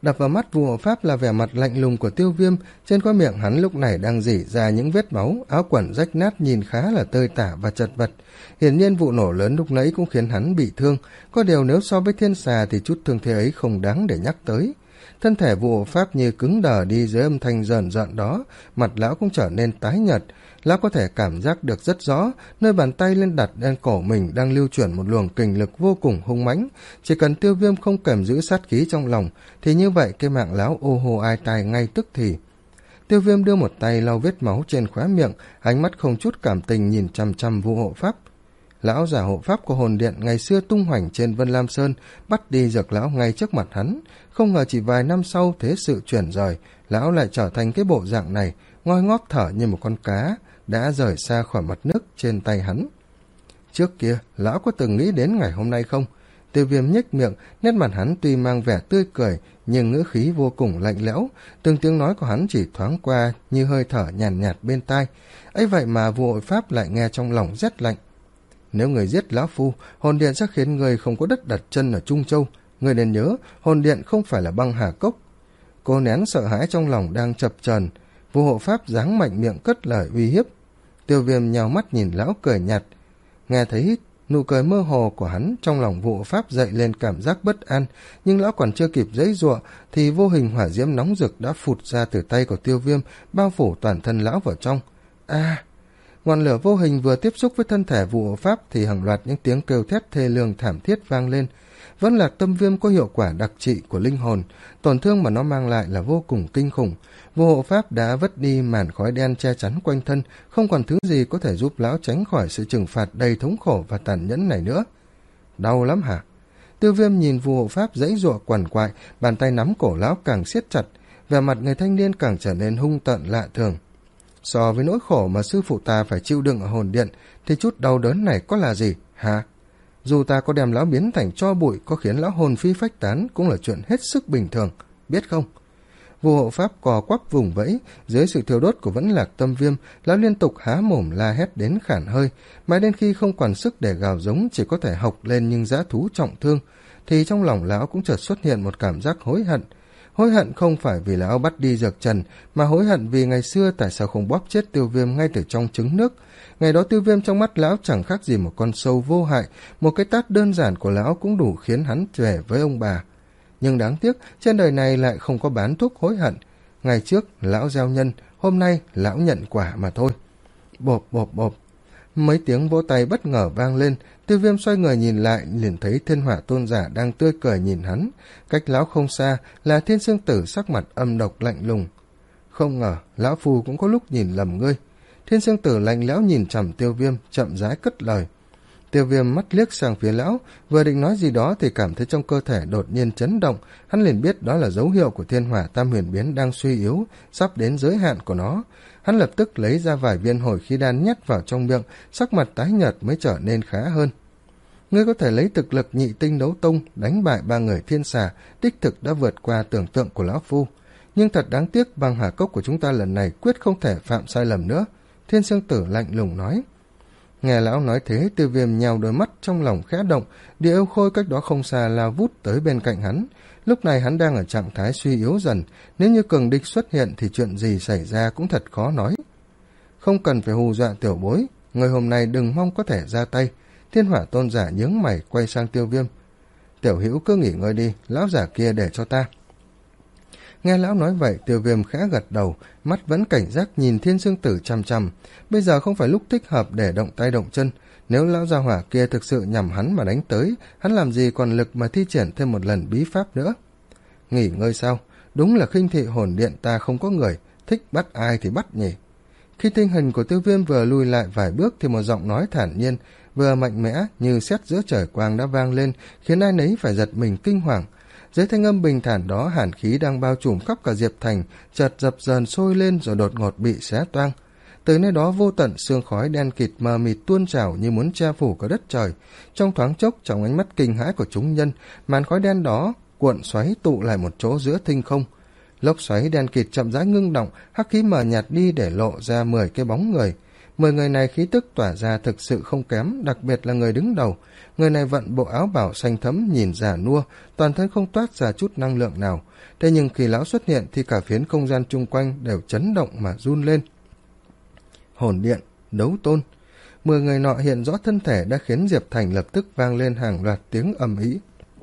Đập vào mắt Vu Hộ Pháp là vẻ mặt lạnh lùng của Tiêu Viêm, trên khóe miệng hắn lúc này đang rỉ ra những vết máu, áo quần rách nát nhìn khá là tơi tả và chật vật. Hiển nhiên vụ nổ lớn lúc nãy cũng khiến hắn bị thương, có điều nếu so với Thiên Xà thì chút thương thế ấy không đáng để nhắc tới. Thân thể Vu Hộ Pháp như cứng đờ đi dưới âm thanh rờn rợn đó, mặt lão cũng trở nên tái nhợt. Lão có thể cảm giác được rất rõ, nơi bàn tay lên đặt lên cổ mình đang lưu chuyển một luồng kình lực vô cùng hung mãnh. Chỉ cần Tiêu Viêm không kềm giữ sát khí trong lòng, thì như vậy cái mạng lão ô hô ai tai ngay tức thì. Tiêu Viêm đưa một tay lau vết máu trên khóe miệng, ánh mắt không chút cảm tình nhìn chằm chằm Vu Hộ Pháp. Lão giả hộ pháp của hồn điện ngày xưa tung hoành trên Vân Lam Sơn, bắt đi Dược lão ngay trước mặt hắn. Không ngờ chỉ vài năm sau thế sự chuyển rời, lão lại trở thành cái bộ dạng này, ngoi ngóp thở như một con cá đã rời xa khỏi mặt nước trên tay hắn. Trước kia, lão có từng nghĩ đến ngày hôm nay không? Tiêu Viêm nhếch miệng, nét mặt hắn tuy mang vẻ tươi cười, nhưng ngữ khí vô cùng lạnh lẽo, từng tiếng nói của hắn chỉ thoáng qua như hơi thở nhàn nhạt, nhạt bên tai. Ấy vậy mà Vu Hộ Pháp lại nghe trong lòng rét lạnh. Nếu người giết lão phu, hồn điện sẽ khiến người không có đất đặt chân ở Trung Châu. Người nên nhớ, hồn điện không phải là băng hà cốc. Cô nén sợ hãi trong lòng đang chập chờn. Vu Hộ Pháp giáng mạnh miệng cất lời uy hiếp. Tiêu Viêm nhào mắt nhìn lão cười nhạt. Nghe thấy nụ cười mơ hồ của hắn, trong lòng Vu Hộ Pháp dậy lên cảm giác bất an, nhưng lão còn chưa kịp giãy giụa thì vô hình hỏa diễm nóng rực đã phụt ra từ tay của Tiêu Viêm, bao phủ toàn thân lão vào trong. A! Ngọn lửa vô hình vừa tiếp xúc với thân thể Vu Hộ Pháp thì hàng loạt những tiếng kêu thét thê lương thảm thiết vang lên. Vẫn là tâm viêm có hiệu quả đặc trị của linh hồn, tổn thương mà nó mang lại là vô cùng kinh khủng. Vu Hộ Pháp đã vứt đi màn khói đen che chắn quanh thân, không còn thứ gì có thể giúp lão tránh khỏi sự trừng phạt đầy thống khổ và tàn nhẫn này nữa. Đau lắm hả? Tiêu Viêm nhìn Vu Hộ Pháp giãy giụa quằn quại, bàn tay nắm cổ lão càng siết chặt, vẻ mặt người thanh niên càng trở nên hung tợn lạ thường. So với nỗi khổ mà sư phụ ta phải chịu đựng ở hồn điện thì chút đau đớn này có là gì hả? Dù ta có đem lão biến thành tro bụi, có khiến lão hồn phi phách tán cũng là chuyện hết sức bình thường, biết không? Vu Hộ Pháp cò quắp vùng vẫy, dưới sự thiêu đốt của Vẫn Lạc Tâm Viêm, lão liên tục há mồm la hét đến khản hơi, mãi đến khi không còn sức để gào giống, chỉ có thể hộc lên nhưng dã thú trọng thương, thì trong lòng lão cũng chợt xuất hiện một cảm giác hối hận. Hối hận không phải vì lão bắt đi Dược Trần, mà hối hận vì ngày xưa tại sao không bóp chết Tiêu Viêm ngay từ trong trứng nước. Ngày đó Tiêu Viêm trong mắt lão chẳng khác gì một con sâu vô hại, một cái tát đơn giản của lão cũng đủ khiến hắn về với ông bà. Nhưng đáng tiếc, trên đời này lại không có bán thuốc hối hận. Ngày trước, lão gieo nhân, hôm nay lão nhận quả mà thôi. Bộp bộp bộp. Mấy tiếng vỗ tay bất ngờ vang lên, Tiêu Viêm xoay người nhìn lại, liền thấy Thiên Hỏa Tôn Giả đang tươi cười nhìn hắn. Cách lão không xa là Thiên Sương Tử sắc mặt âm độc lạnh lùng. Không ngờ, lão phu cũng có lúc nhìn lầm ngươi. Thiên Sương Tử lạnh lẽo nhìn chằm Tiêu Viêm, chậm rãi cất lời. Tiêu Viêm mắt liếc sang phía lão, vừa định nói gì đó thì cảm thấy trong cơ thể đột nhiên chấn động, hắn liền biết đó là dấu hiệu của Thiên Hỏa Tam Huyền Biến đang suy yếu, sắp đến giới hạn của nó. Hắn lập tức lấy ra vài viên hồi khí đan nhét vào trong miệng, sắc mặt tái nhợt mới trở nên khá hơn. Ngươi có thể lấy thực lực nhị tinh đấu tông đánh bại ba người thiên xà, đích thực đã vượt qua tưởng tượng của lão phu. Nhưng thật đáng tiếc, băng hà cốc của chúng ta lần này quyết không thể phạm sai lầm nữa. Thiên Sương Tử lạnh lùng nói. Nghe lão nói thế, Tiêu Viêm nhào đôi mắt, trong lòng khẽ động, Địa Yêu Khôi cách đó không xa lao vút tới bên cạnh hắn. Lúc này hắn đang ở trạng thái suy yếu dần, nếu như cường địch xuất hiện thì chuyện gì xảy ra cũng thật khó nói. Không cần phải hù dọa tiểu bối, người hôm nay đừng mong có thể ra tay. Thiên Hỏa Tôn Giả nhướng mày quay sang Tiêu Viêm. Tiểu hữu cứ nghỉ ngơi đi, lão giả kia để cho ta. Nghe lão nói vậy, Tiêu Viêm khẽ gật đầu, mắt vẫn cảnh giác nhìn Thiên Sương Tử chằm chằm. Bây giờ không phải lúc thích hợp để động tay động chân. Nếu lão gia hỏa kia thực sự nhằm hắn mà đánh tới, hắn làm gì còn lực mà thi triển thêm một lần bí pháp nữa. Nghỉ ngơi sao? Đúng là khinh thị hồn điện ta không có người, thích bắt ai thì bắt nhỉ. Khi tinh hình của Tiêu Viêm vừa lùi lại vài bước thì một giọng nói thản nhiên, vừa mạnh mẽ như sét giữa trời quang đã vang lên, khiến ai nấy phải giật mình kinh hoàng. Dưới thanh âm bình thản đó, hàn khí đang bao trùm khắp cả Diệp Thành chợt dập dờn sôi lên rồi đột ngột bị xé toang. Từ nơi đó vô tận sương khói đen kịt mờ mịt tuôn trào như muốn che phủ cả đất trời. Trong thoáng chốc, trong ánh mắt kinh hãi của chúng nhân, màn khói đen đó cuộn xoáy tụ lại một chỗ giữa thinh không. Lốc xoáy đen kịt chậm rãi ngưng động, hắc khí mờ nhạt đi để lộ ra mười cái bóng người. Mười người này khí tức tỏa ra thực sự không kém, đặc biệt là người đứng đầu. Người này vận bộ áo bảo xanh thẫm, nhìn già nua, toàn thân không toát ra chút năng lượng nào. Thế nhưng khi lão xuất hiện thì cả phiến không gian chung quanh đều chấn động mà run lên. Hồn điện, đấu tôn. Mười người nọ hiện rõ thân thể đã khiến Diệp Thành lập tức vang lên hàng loạt tiếng ầm ĩ.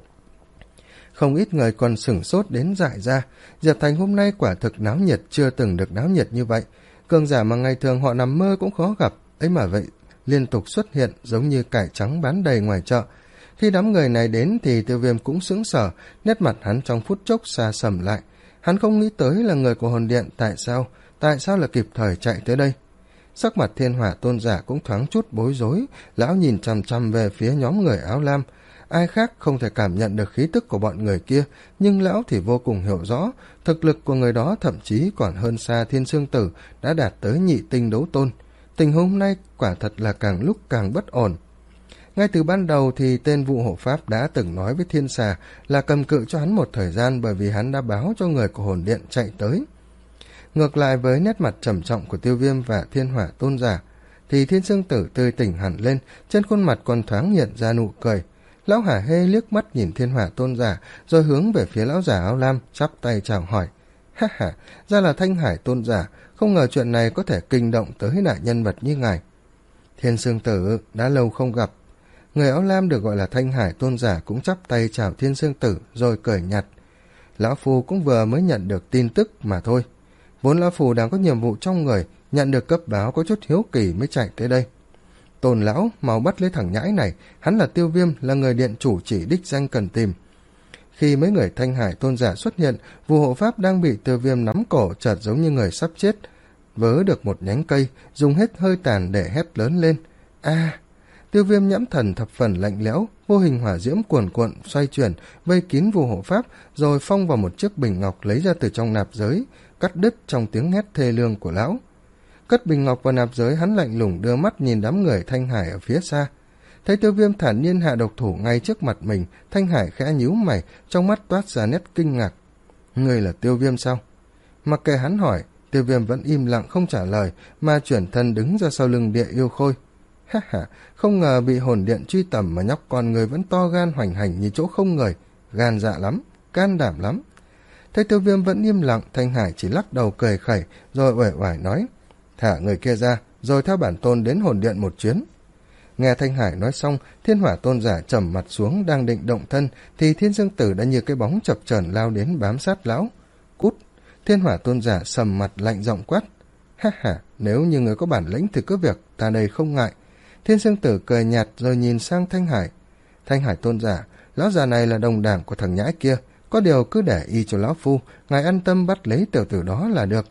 Không ít người còn sửng sốt đến dại ra. Diệp Thành hôm nay quả thực náo nhiệt, chưa từng được náo nhiệt như vậy. Cường giả mà ngày thường họ nằm mơ cũng khó gặp, ấy mà vậy liên tục xuất hiện giống như cải trắng bán đầy ngoài chợ. Khi đám người này đến thì Tiêu Viêm cũng sững sờ, nét mặt hắn trong phút chốc xa sầm lại. Hắn không nghĩ tới là người của hồn điện, tại sao, tại sao là kịp thời chạy tới đây. Sắc mặt Thiên Hỏa tôn giả cũng thoáng chút bối rối, lão nhìn chằm chằm về phía nhóm người áo lam. Ai khác không thể cảm nhận được khí tức của bọn người kia, nhưng lão thì vô cùng hiểu rõ, thực lực của người đó thậm chí còn hơn xa Thiên Sương Tử, đã đạt tới nhị tinh đấu tôn. Tình huống hôm nay quả thật là càng lúc càng bất ổn. Ngay từ ban đầu thì tên vụ hộ pháp đã từng nói với Thiên Xà là cầm cự cho hắn một thời gian, bởi vì hắn đã báo cho người của hồn điện chạy tới. Ngược lại với nét mặt trầm trọng của Tiêu Viêm và Thiên Hỏa tôn giả, thì Thiên Sương Tử tươi tỉnh hẳn lên, trên khuôn mặt còn thoáng hiện ra nụ cười. Lão hả hê liếc mắt nhìn Thiên Hỏa tôn giả, rồi hướng về phía lão giả áo lam, chắp tay chào hỏi. Ha ha, ra là Thanh Hải tôn giả, không ngờ chuyện này có thể kinh động tới đại nhân vật như ngài. Thiên Sương Tử, đã lâu không gặp. Người áo lam được gọi là Thanh Hải tôn giả cũng chắp tay chào Thiên Sương Tử, rồi cười nhạt. Lão Phu cũng vừa mới nhận được tin tức mà thôi. Vốn Lão Phu đang có nhiệm vụ trong người, nhận được cấp báo có chút hiếu kỳ mới chạy tới đây. Tôn lão, mau bắt lấy thằng nhãi này, hắn là Tiêu Viêm, là người điện chủ chỉ đích danh cần tìm. Khi mấy người Thanh Hải tôn giả xuất hiện, Vụ hộ pháp đang bị Tiêu Viêm nắm cổ, chợt giống như người sắp chết. Vớ được một nhánh cây, dùng hết hơi tàn để hét lớn lên. A! À, Tiêu Viêm nhãn thần thập phần lạnh lẽo, vô hình hỏa diễm cuồn cuộn xoay chuyển, vây kín Vụ hộ pháp, rồi phong vào một chiếc bình ngọc lấy ra từ trong nạp giới, cắt đứt trong tiếng hét thê lương của lão. Cất bình ngọc vào nạp giới, hắn lạnh lùng đưa mắt nhìn đám người Thanh Hải ở phía xa. Thấy Tiêu Viêm thản nhiên hạ độc thủ ngay trước mặt mình, Thanh Hải khẽ nhíu mày, trong mắt toát ra nét kinh ngạc. Ngươi là Tiêu Viêm sao? Mặc kệ hắn hỏi, Tiêu Viêm vẫn im lặng không trả lời, mà chuyển thân đứng ra sau lưng Địa Yêu Khôi. Ha ha, không ngờ bị hồn điện truy tầm mà nhóc con người vẫn to gan hoành hành như chỗ không người, gan dạ lắm, can đảm lắm. Thấy Tiêu Viêm vẫn im lặng, Thanh Hải chỉ lắc đầu cười khẩy, rồi uể oải nói. Thả người kia ra, rồi theo bản tôn đến hồn điện một chuyến. Nghe Thanh Hải nói xong, Thiên Hỏa tôn giả trầm mặt xuống đang định động thân, thì Thiên Dương Tử đã như cái bóng chập chờn lao đến bám sát lão. Cút! Thiên Hỏa tôn giả sầm mặt lạnh giọng quát. Ha ha, nếu như người có bản lĩnh thì cứ việc, ta đây không ngại. Thiên Dương Tử cười nhạt rồi nhìn sang Thanh Hải. Thanh Hải tôn giả, lão già này là đồng đảng của thằng nhãi kia, có điều cứ để y cho lão phu, ngài an tâm bắt lấy tiểu tử đó là được.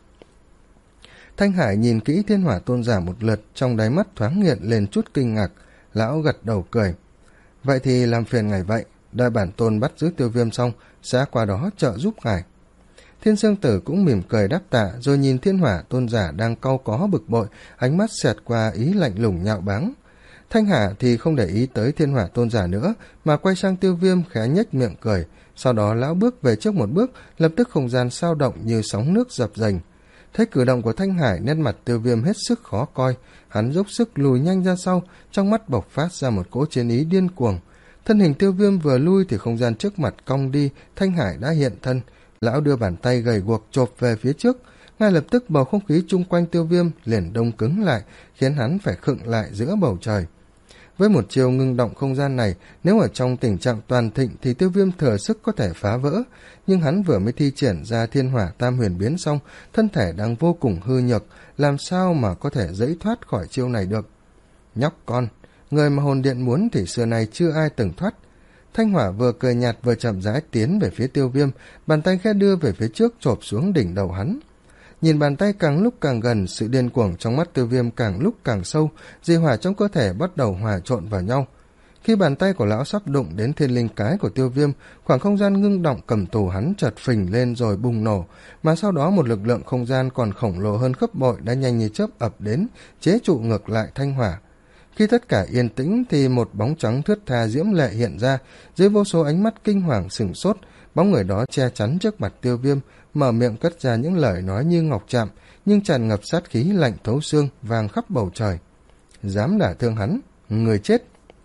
Thanh Hải nhìn kỹ Thiên Hỏa tôn giả một lượt, trong đáy mắt thoáng hiện lên chút kinh ngạc. Lão gật đầu cười. Vậy thì làm phiền ngài vậy, đợi bản tôn bắt giữ Tiêu Viêm xong, sẽ qua đó trợ giúp ngài. Thiên Sương Tử cũng mỉm cười đáp tạ, rồi nhìn Thiên Hỏa tôn giả đang cau có bực bội, ánh mắt xẹt qua ý lạnh lùng nhạo báng. Thanh Hà thì không để ý tới Thiên Hỏa tôn giả nữa, mà quay sang Tiêu Viêm khẽ nhếch miệng cười. Sau đó lão bước về trước một bước, lập tức không gian sao động như sóng nước dập dềnh. Thấy cử động của Thanh Hải, nét mặt Tiêu Viêm hết sức khó coi, hắn dốc sức lùi nhanh ra sau, trong mắt bộc phát ra một cỗ chiến ý điên cuồng. Thân hình Tiêu Viêm vừa lui thì không gian trước mặt cong đi, Thanh Hải đã hiện thân. Lão đưa bàn tay gầy guộc chộp về phía trước, ngay lập tức bầu không khí chung quanh Tiêu Viêm liền đông cứng lại, khiến hắn phải khựng lại giữa bầu trời. Với một chiều ngưng động không gian này, nếu ở trong tình trạng toàn thịnh thì Tiêu Viêm thừa sức có thể phá vỡ, nhưng hắn vừa mới thi triển ra Thiên Hỏa Tam Huyền biến xong, thân thể đang vô cùng hư nhược, làm sao mà có thể dẫy thoát khỏi chiêu này được. Nhóc con, người mà hồn điện muốn thì xưa nay chưa ai từng thoát. Thanh Hỏa vừa cười nhạt vừa chậm rãi tiến về phía Tiêu Viêm, bàn tay khẽ đưa về phía trước chộp xuống đỉnh đầu hắn. Nhìn bàn tay càng lúc càng gần, sự điên cuồng trong mắt Tiêu Viêm càng lúc càng sâu, dị hỏa trong cơ thể bắt đầu hòa trộn vào nhau. Khi bàn tay của lão sắp đụng đến thiên linh cái của Tiêu Viêm, khoảng không gian ngưng động cầm tù hắn chợt phình lên rồi bùng nổ, mà sau đó một lực lượng không gian còn khổng lồ hơn gấp bội đã nhanh như chớp ập đến, chế trụ ngược lại Thanh Hỏa. Khi tất cả yên tĩnh thì một bóng trắng thướt tha diễm lệ hiện ra, dưới vô số ánh mắt kinh hoàng sửng sốt, bóng người đó che chắn trước mặt Tiêu Viêm, mở miệng cất ra những lời nói như ngọc chạm, nhưng tràn ngập sát khí lạnh thấu xương, vang khắp bầu trời. Dám đả thương hắn, người chết.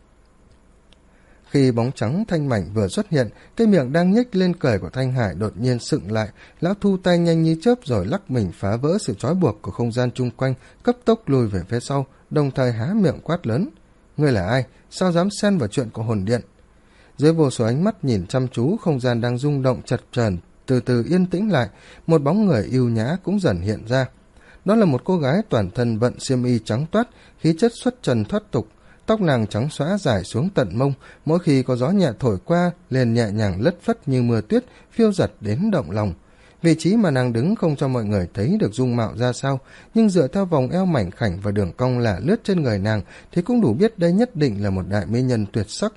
Khi bóng trắng thanh mảnh vừa xuất hiện, cái miệng đang nhếch lên cười của Thanh Hải đột nhiên sựng lại. Lão thu tay nhanh như chớp rồi lắc mình phá vỡ sự trói buộc của không gian chung quanh, cấp tốc lùi về phía sau, đồng thời há miệng quát lớn: ngươi là ai? Sao dám xen vào chuyện của hồn điện? Dưới vô số ánh mắt nhìn chăm chú, không gian đang rung động chập chờn từ từ yên tĩnh lại. Một bóng người yêu nhã cũng dần hiện ra. Đó là một cô gái toàn thân vận xiêm y trắng toát, khí chất xuất trần thoát tục. Tóc nàng trắng xóa dài xuống tận mông, mỗi khi có gió nhẹ thổi qua liền nhẹ nhàng lất phất như mưa tuyết, phiêu giật đến động lòng. Vị trí mà nàng đứng không cho mọi người thấy được dung mạo ra sao, nhưng dựa theo vòng eo mảnh khảnh và đường cong là lướt trên người nàng thì cũng đủ biết đây nhất định là một đại mỹ nhân tuyệt sắc.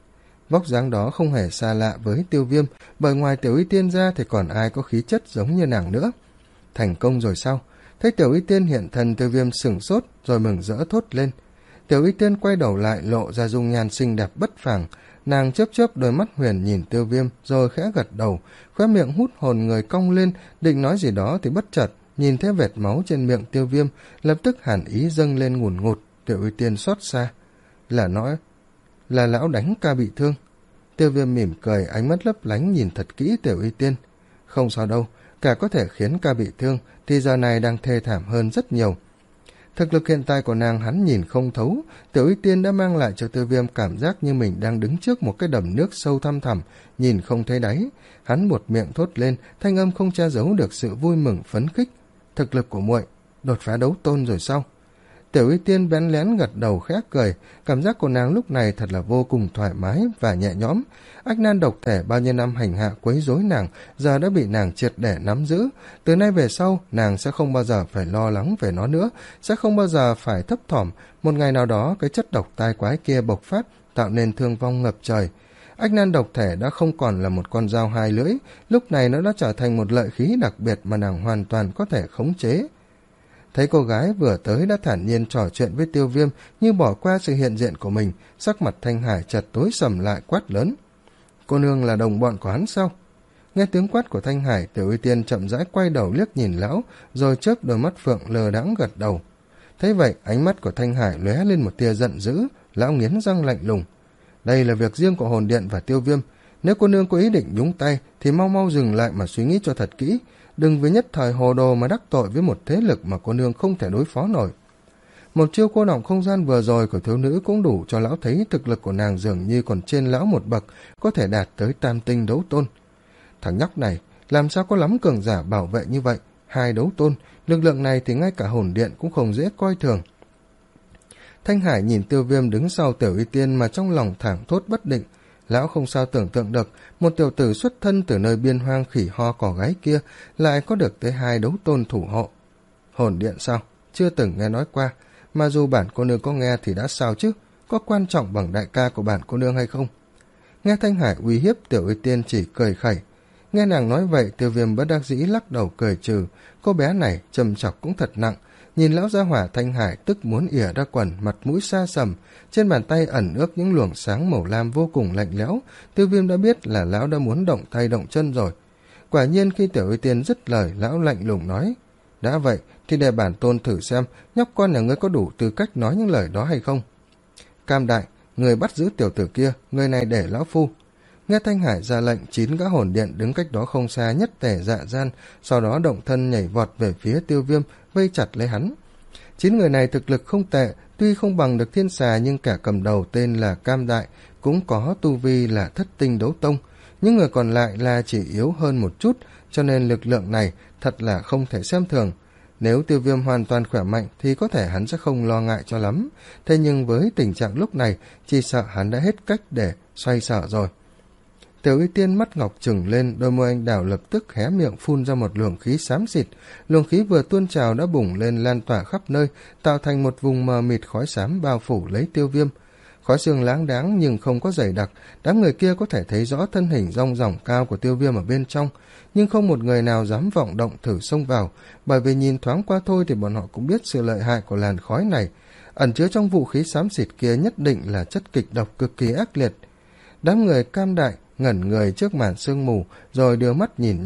Vóc dáng đó không hề xa lạ với Tiêu Viêm, bởi ngoài Tiểu Y Tiên ra thì còn ai có khí chất giống như nàng nữa. Thành công rồi sao? Thấy Tiểu Y Tiên hiện thân, Tiêu Viêm sửng sốt rồi mừng rỡ thốt lên. Tiểu Y Tiên quay đầu lại lộ ra dung nhan xinh đẹp bất phẳng, nàng chớp chớp đôi mắt huyền nhìn Tiêu Viêm rồi khẽ gật đầu, khóe miệng hút hồn người cong lên, định nói gì đó thì bất chợt nhìn thấy vệt máu trên miệng Tiêu Viêm, lập tức hàn ý dâng lên ngùn ngụt. Tiểu Y Tiên xót xa, là nói là lão đánh ca bị thương. Tiêu Viêm mỉm cười, ánh mắt lấp lánh nhìn thật kỹ Tiểu Y Tiên. Không sao đâu, cả có thể khiến ca bị thương thì giờ này đang thê thảm hơn rất nhiều. Thực lực hiện tại của nàng hắn nhìn không thấu. Tiểu Y Tiên đã mang lại cho Tiêu Viêm cảm giác như mình đang đứng trước một cái đầm nước sâu thăm thẳm, nhìn không thấy đáy. Hắn buột miệng thốt lên, thanh âm không che giấu được sự vui mừng phấn khích. Thực lực của muội đột phá đấu tôn rồi sao? Tiểu Y Tiên bén lén gật đầu khẽ cười, cảm giác của nàng lúc này thật là vô cùng thoải mái và nhẹ nhõm. Ách nan độc thể bao nhiêu năm hành hạ quấy rối nàng, giờ đã bị nàng triệt để nắm giữ. Từ nay về sau, nàng sẽ không bao giờ phải lo lắng về nó nữa, sẽ không bao giờ phải thấp thỏm một ngày nào đó cái chất độc tai quái kia bộc phát, tạo nên thương vong ngập trời. Ách nan độc thể đã không còn là một con dao hai lưỡi, lúc này nó đã trở thành một lợi khí đặc biệt mà nàng hoàn toàn có thể khống chế. Thấy cô gái vừa tới đã thản nhiên trò chuyện với Tiêu Viêm như bỏ qua sự hiện diện của mình, sắc mặt Thanh Hải chợt tối sầm lại quát lớn. Cô nương là đồng bọn của hắn sao? Nghe tiếng quát của Thanh Hải, Tiểu Y Tiên chậm rãi quay đầu liếc nhìn lão, rồi chớp đôi mắt phượng lờ đãng gật đầu. Thấy vậy, ánh mắt của Thanh Hải lóe lên một tia giận dữ, lão nghiến răng lạnh lùng. Đây là việc riêng của hồn điện và Tiêu Viêm, nếu cô nương có ý định nhúng tay thì mau mau dừng lại mà suy nghĩ cho thật kỹ, đừng vì nhất thời hồ đồ mà đắc tội với một thế lực mà cô nương không thể đối phó nổi. Một chiêu cô động không gian vừa rồi của thiếu nữ cũng đủ cho lão thấy thực lực của nàng dường như còn trên lão một bậc, có thể đạt tới tam tinh đấu tôn. Thằng nhóc này làm sao có lắm cường giả bảo vệ như vậy, hai đấu tôn, lực lượng này thì ngay cả hồn điện cũng không dễ coi thường. Thanh Hải nhìn Tiêu Viêm đứng sau Tiểu Y Tiên mà trong lòng thảng thốt bất định. Lão không sao tưởng tượng được một tiểu tử xuất thân từ nơi biên hoang khỉ ho cỏ gáy kia lại có được tới hai đấu tôn thủ hộ. Hồn điện sao? Chưa từng nghe nói qua, mà dù bản cô nương có nghe thì đã sao chứ, có quan trọng bằng đại ca của bản cô nương hay không? Nghe Thanh Hải uy hiếp, Tiểu Y Tiên chỉ cười khẩy. Nghe nàng nói vậy, Tiêu Viêm bất đắc dĩ lắc đầu cười trừ. Cô bé này trầm chọc cũng thật nặng. Nhìn lão gia hỏa Thanh Hải tức muốn ỉa ra quần, mặt mũi xa sầm, trên bàn tay ẩn ước những luồng sáng màu lam vô cùng lạnh lẽo. Tiêu Viêm đã biết là lão đã muốn động tay động chân rồi. Quả nhiên khi Tiểu Y Tiên dứt lời, lão lạnh lùng nói: đã vậy thì để bản tôn thử xem nhóc con nhà ngươi có đủ tư cách nói những lời đó hay không. Cam đại, người bắt giữ tiểu tử kia, người này để lão phu. Nghe Thanh Hải ra lệnh, chín gã hồn điện đứng cách đó không xa nhất tề dạ gian, sau đó động thân nhảy vọt về phía Tiêu Viêm, vây chặt lấy hắn. Chín người này thực lực không tệ, tuy không bằng được thiên xà, nhưng kẻ cầm đầu tên là Cam Đại cũng có tu vi là thất tinh đấu tông. Những người còn lại là chỉ yếu hơn một chút, cho nên lực lượng này thật là không thể xem thường. Nếu Tiêu Viêm hoàn toàn khỏe mạnh thì có thể hắn sẽ không lo ngại cho lắm, thế nhưng với tình trạng lúc này chỉ sợ hắn đã hết cách để xoay sở rồi. Tiểu Y Tiên mắt ngọc trừng lên, đôi môi anh đào lập tức hé miệng phun ra một luồng khí xám xịt. Luồng khí vừa tuôn trào đã bùng lên lan tỏa khắp nơi, tạo thành một vùng mờ mịt khói xám bao phủ lấy Tiêu Viêm. Khói sương láng đáng nhưng không có dày đặc, đám người kia có thể thấy rõ thân hình rong ròng cao của Tiêu Viêm ở bên trong, nhưng không một người nào dám vọng động thử xông vào, bởi vì nhìn thoáng qua thôi thì bọn họ cũng biết sự lợi hại của làn khói này. Ẩn chứa trong vũ khí xám xịt kia nhất định là chất kịch độc cực kỳ ác liệt. Đám người Cam Đại ngẩn người trước màn sương mù, rồi đưa mắt nhìn nhau,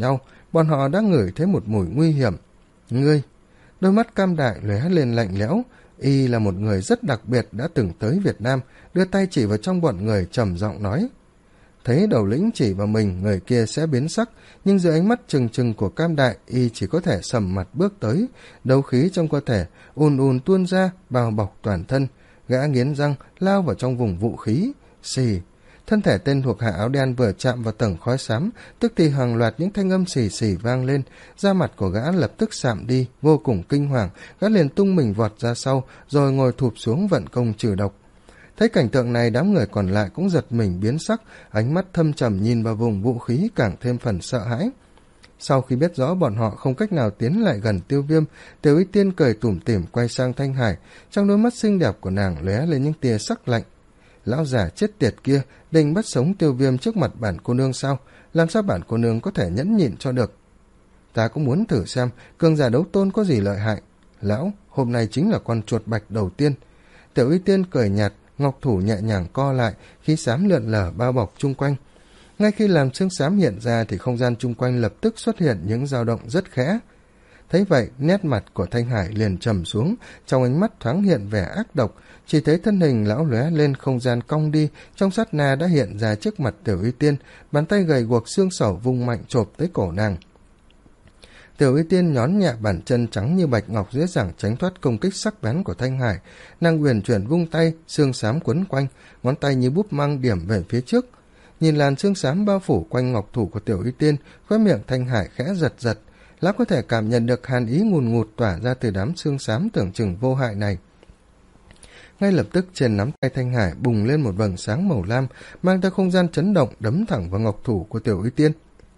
bọn họ đã ngửi thấy một mùi nguy hiểm. Ngươi! Đôi mắt Cam Đại lóe lên lạnh lẽo. Y là một người rất đặc biệt đã từng tới Việt Nam, đưa tay chỉ vào trong bọn người trầm giọng nói. Thấy đầu lĩnh chỉ vào mình, người kia sẽ biến sắc, nhưng dưới ánh mắt trừng trừng của Cam Đại, Y chỉ có thể sầm mặt bước tới, đấu khí trong cơ thể ùn ùn tuôn ra, bao bọc toàn thân. Gã nghiến răng lao vào trong vùng vũ khí. Xì! Thân thể tên thuộc hạ áo đen vừa chạm vào tầng khói xám, tức thì hàng loạt những thanh âm xì xì vang lên, da mặt của gã lập tức sạm đi, vô cùng kinh hoàng. Gã liền tung mình vọt ra sau, rồi ngồi thụp xuống vận công trừ độc. Thấy cảnh tượng này, đám người còn lại cũng giật mình biến sắc, ánh mắt thâm trầm nhìn vào vùng vũ khí càng thêm phần sợ hãi. Sau khi biết rõ bọn họ không cách nào tiến lại gần Tiêu Viêm, Tiểu Y Tiên cười tủm tỉm quay sang Thanh Hải, trong đôi mắt xinh đẹp của nàng lóe lên những tia sắc lạnh. Lão già chết tiệt kia định bắt sống Tiêu Viêm trước mặt bản cô nương sao? Làm sao bản cô nương có thể nhẫn nhịn cho được? Ta cũng muốn thử xem cường giả đấu tôn có gì lợi hại. Lão, hôm nay chính là con chuột bạch đầu tiên. Tiểu Y Tiên cười nhạt, ngọc thủ nhẹ nhàng co lại, khí xám lượn lờ bao bọc chung quanh. Ngay khi làm xương xám hiện ra thì không gian chung quanh lập tức xuất hiện những dao động rất khẽ. Thấy vậy, nét mặt của Thanh Hải liền trầm xuống, trong ánh mắt thoáng hiện vẻ ác độc, chỉ thấy thân hình lão lóe lên, không gian cong đi, trong sát na đã hiện ra trước mặt Tiểu Y Tiên, bàn tay gầy guộc xương sẩu vung mạnh chộp tới cổ nàng. Tiểu Y Tiên nhón nhẹ bàn chân trắng như bạch ngọc dễ dàng tránh thoát công kích sắc bén của Thanh Hải, nàng uyển chuyển vung tay, xương xám quấn quanh, ngón tay như búp măng điểm về phía trước. Nhìn làn xương xám bao phủ quanh ngọc thủ của Tiểu Y Tiên, khóe miệng Thanh Hải khẽ giật giật, lão có thể cảm nhận được hàn ý ngùn ngụt tỏa ra từ đám xương xám tưởng chừng vô hại này. Ngay lập tức trên nắm tay Thanh Hải bùng lên một vầng sáng màu lam, mang theo không gian chấn động đấm thẳng vào ngọc thủ của Tiểu Y Tiên.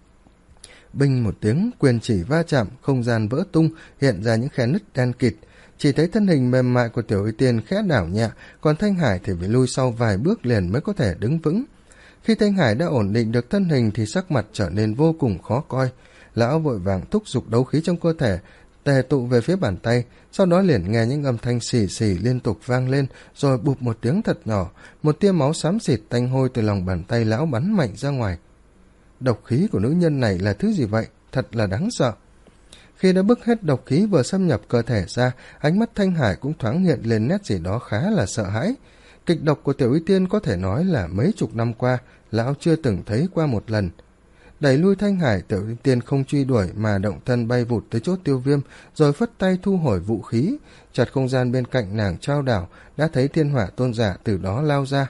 Binh một tiếng, quyền chỉ va chạm, không gian vỡ tung, hiện ra những khe nứt đen kịt. Chỉ thấy thân hình mềm mại của Tiểu Y Tiên khẽ đảo nhẹ, còn Thanh Hải thì phải lui sau vài bước liền mới có thể đứng vững. Khi Thanh Hải đã ổn định được thân hình thì sắc mặt trở nên vô cùng khó coi. Lão vội vàng thúc giục đấu khí trong cơ thể, tề tụ về phía bàn tay, sau đó liền nghe những âm thanh xì xì liên tục vang lên, rồi bụp một tiếng thật nhỏ, một tia máu xám xịt tanh hôi từ lòng bàn tay lão bắn mạnh ra ngoài. Độc khí của nữ nhân này là thứ gì vậy? Thật là đáng sợ. Khi đã bức hết độc khí vừa xâm nhập cơ thể ra, ánh mắt Thanh Hải cũng thoáng hiện lên nét gì đó khá là sợ hãi. Kịch độc của Tiểu Y Tiên có thể nói là mấy chục năm qua, lão chưa từng thấy qua một lần. Đẩy lui Thanh Hải, Tiểu Y Tiên không truy đuổi mà động thân bay vụt tới chỗ Tiêu Viêm, rồi phất tay thu hồi vũ khí. Chợt không gian bên cạnh nàng trao đảo, đã thấy Thiên Hỏa Tôn giả từ đó lao ra.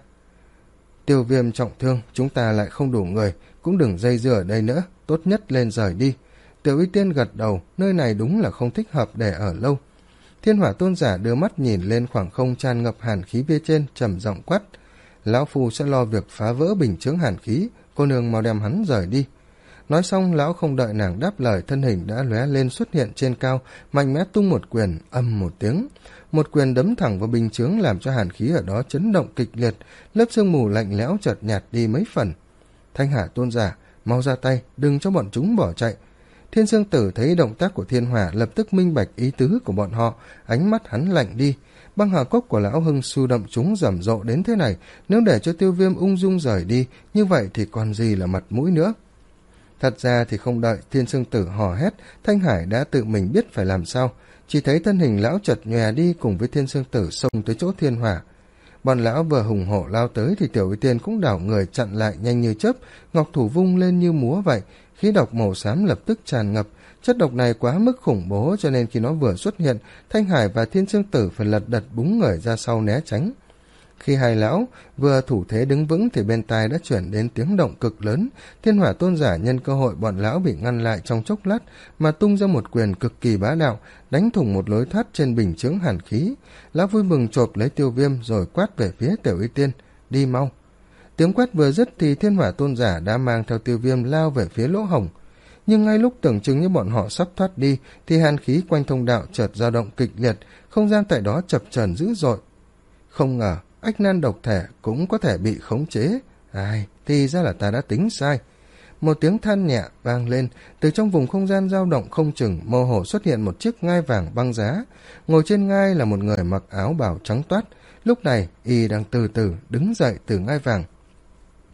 Tiêu Viêm trọng thương, chúng ta lại không đủ người, cũng đừng dây dưa ở đây nữa, tốt nhất lên rời đi. Tiểu Y Tiên gật đầu, nơi này đúng là không thích hợp để ở lâu. Thiên Hỏa Tôn giả đưa mắt nhìn lên khoảng không tràn ngập hàn khí phía trên, trầm giọng quát: lão phu sẽ lo việc phá vỡ bình chướng hàn khí, cô nương mau đem hắn rời đi. Nói xong, lão không đợi nàng đáp lời, thân hình đã lóe lên xuất hiện trên cao, mạnh mẽ tung một quyền, âm một tiếng, một quyền đấm thẳng vào bình chướng làm cho hàn khí ở đó chấn động kịch liệt, lớp sương mù lạnh lẽo chợt nhạt đi mấy phần. Thanh Hà Tôn giả, mau ra tay, đừng cho bọn chúng bỏ chạy. Thiên Sương Tử thấy động tác của Thiên Hỏa lập tức minh bạch ý tứ của bọn họ, ánh mắt hắn lạnh đi. Băng hà cốc của lão Hưng su đậm chúng rầm rộ đến thế này, nếu để cho Tiêu Viêm ung dung rời đi, như vậy thì còn gì là mặt mũi nữa. Thật ra thì không đợi Thiên Sương Tử hò hét, Thanh Hải đã tự mình biết phải làm sao. Chỉ thấy thân hình lão chợt nhòe đi cùng với Thiên Sương Tử xông tới chỗ Thiên Hỏa. Bọn lão vừa hùng hổ lao tới thì Tiểu Y Tiên cũng đảo người chặn lại nhanh như chớp, ngọc thủ vung lên như múa vậy, khí độc màu xám lập tức tràn ngập. Chất độc này quá mức khủng bố cho nên khi nó vừa xuất hiện, Thanh Hải và Thiên Sương Tử phải lật đật búng người ra sau né tránh. Khi hai lão vừa thủ thế đứng vững thì bên tai đã chuyển đến tiếng động cực lớn. Thiên Hỏa Tôn giả nhân cơ hội bọn lão bị ngăn lại trong chốc lát mà tung ra một quyền cực kỳ bá đạo, đánh thủng một lối thoát trên bình chướng hàn khí. Lão vui mừng chộp lấy Tiêu Viêm rồi quát về phía Tiểu Y Tiên: đi mau. Tiếng quát vừa dứt thì Thiên Hỏa Tôn giả đã mang theo Tiêu Viêm lao về phía lỗ hổng. Nhưng ngay lúc tưởng chừng như bọn họ sắp thoát đi thì hàn khí quanh thông đạo chợt dao động kịch liệt, không gian tại đó chập chờn dữ dội. Không ngờ ách nan độc thể cũng có thể bị khống chế. Ai, thì ra là ta đã tính sai. Một tiếng than nhẹ vang lên, từ trong vùng không gian dao động không chừng mơ hồ xuất hiện một chiếc ngai vàng băng giá. Ngồi trên ngai là một người mặc áo bào trắng toát. Lúc này y đang từ từ đứng dậy từ ngai vàng.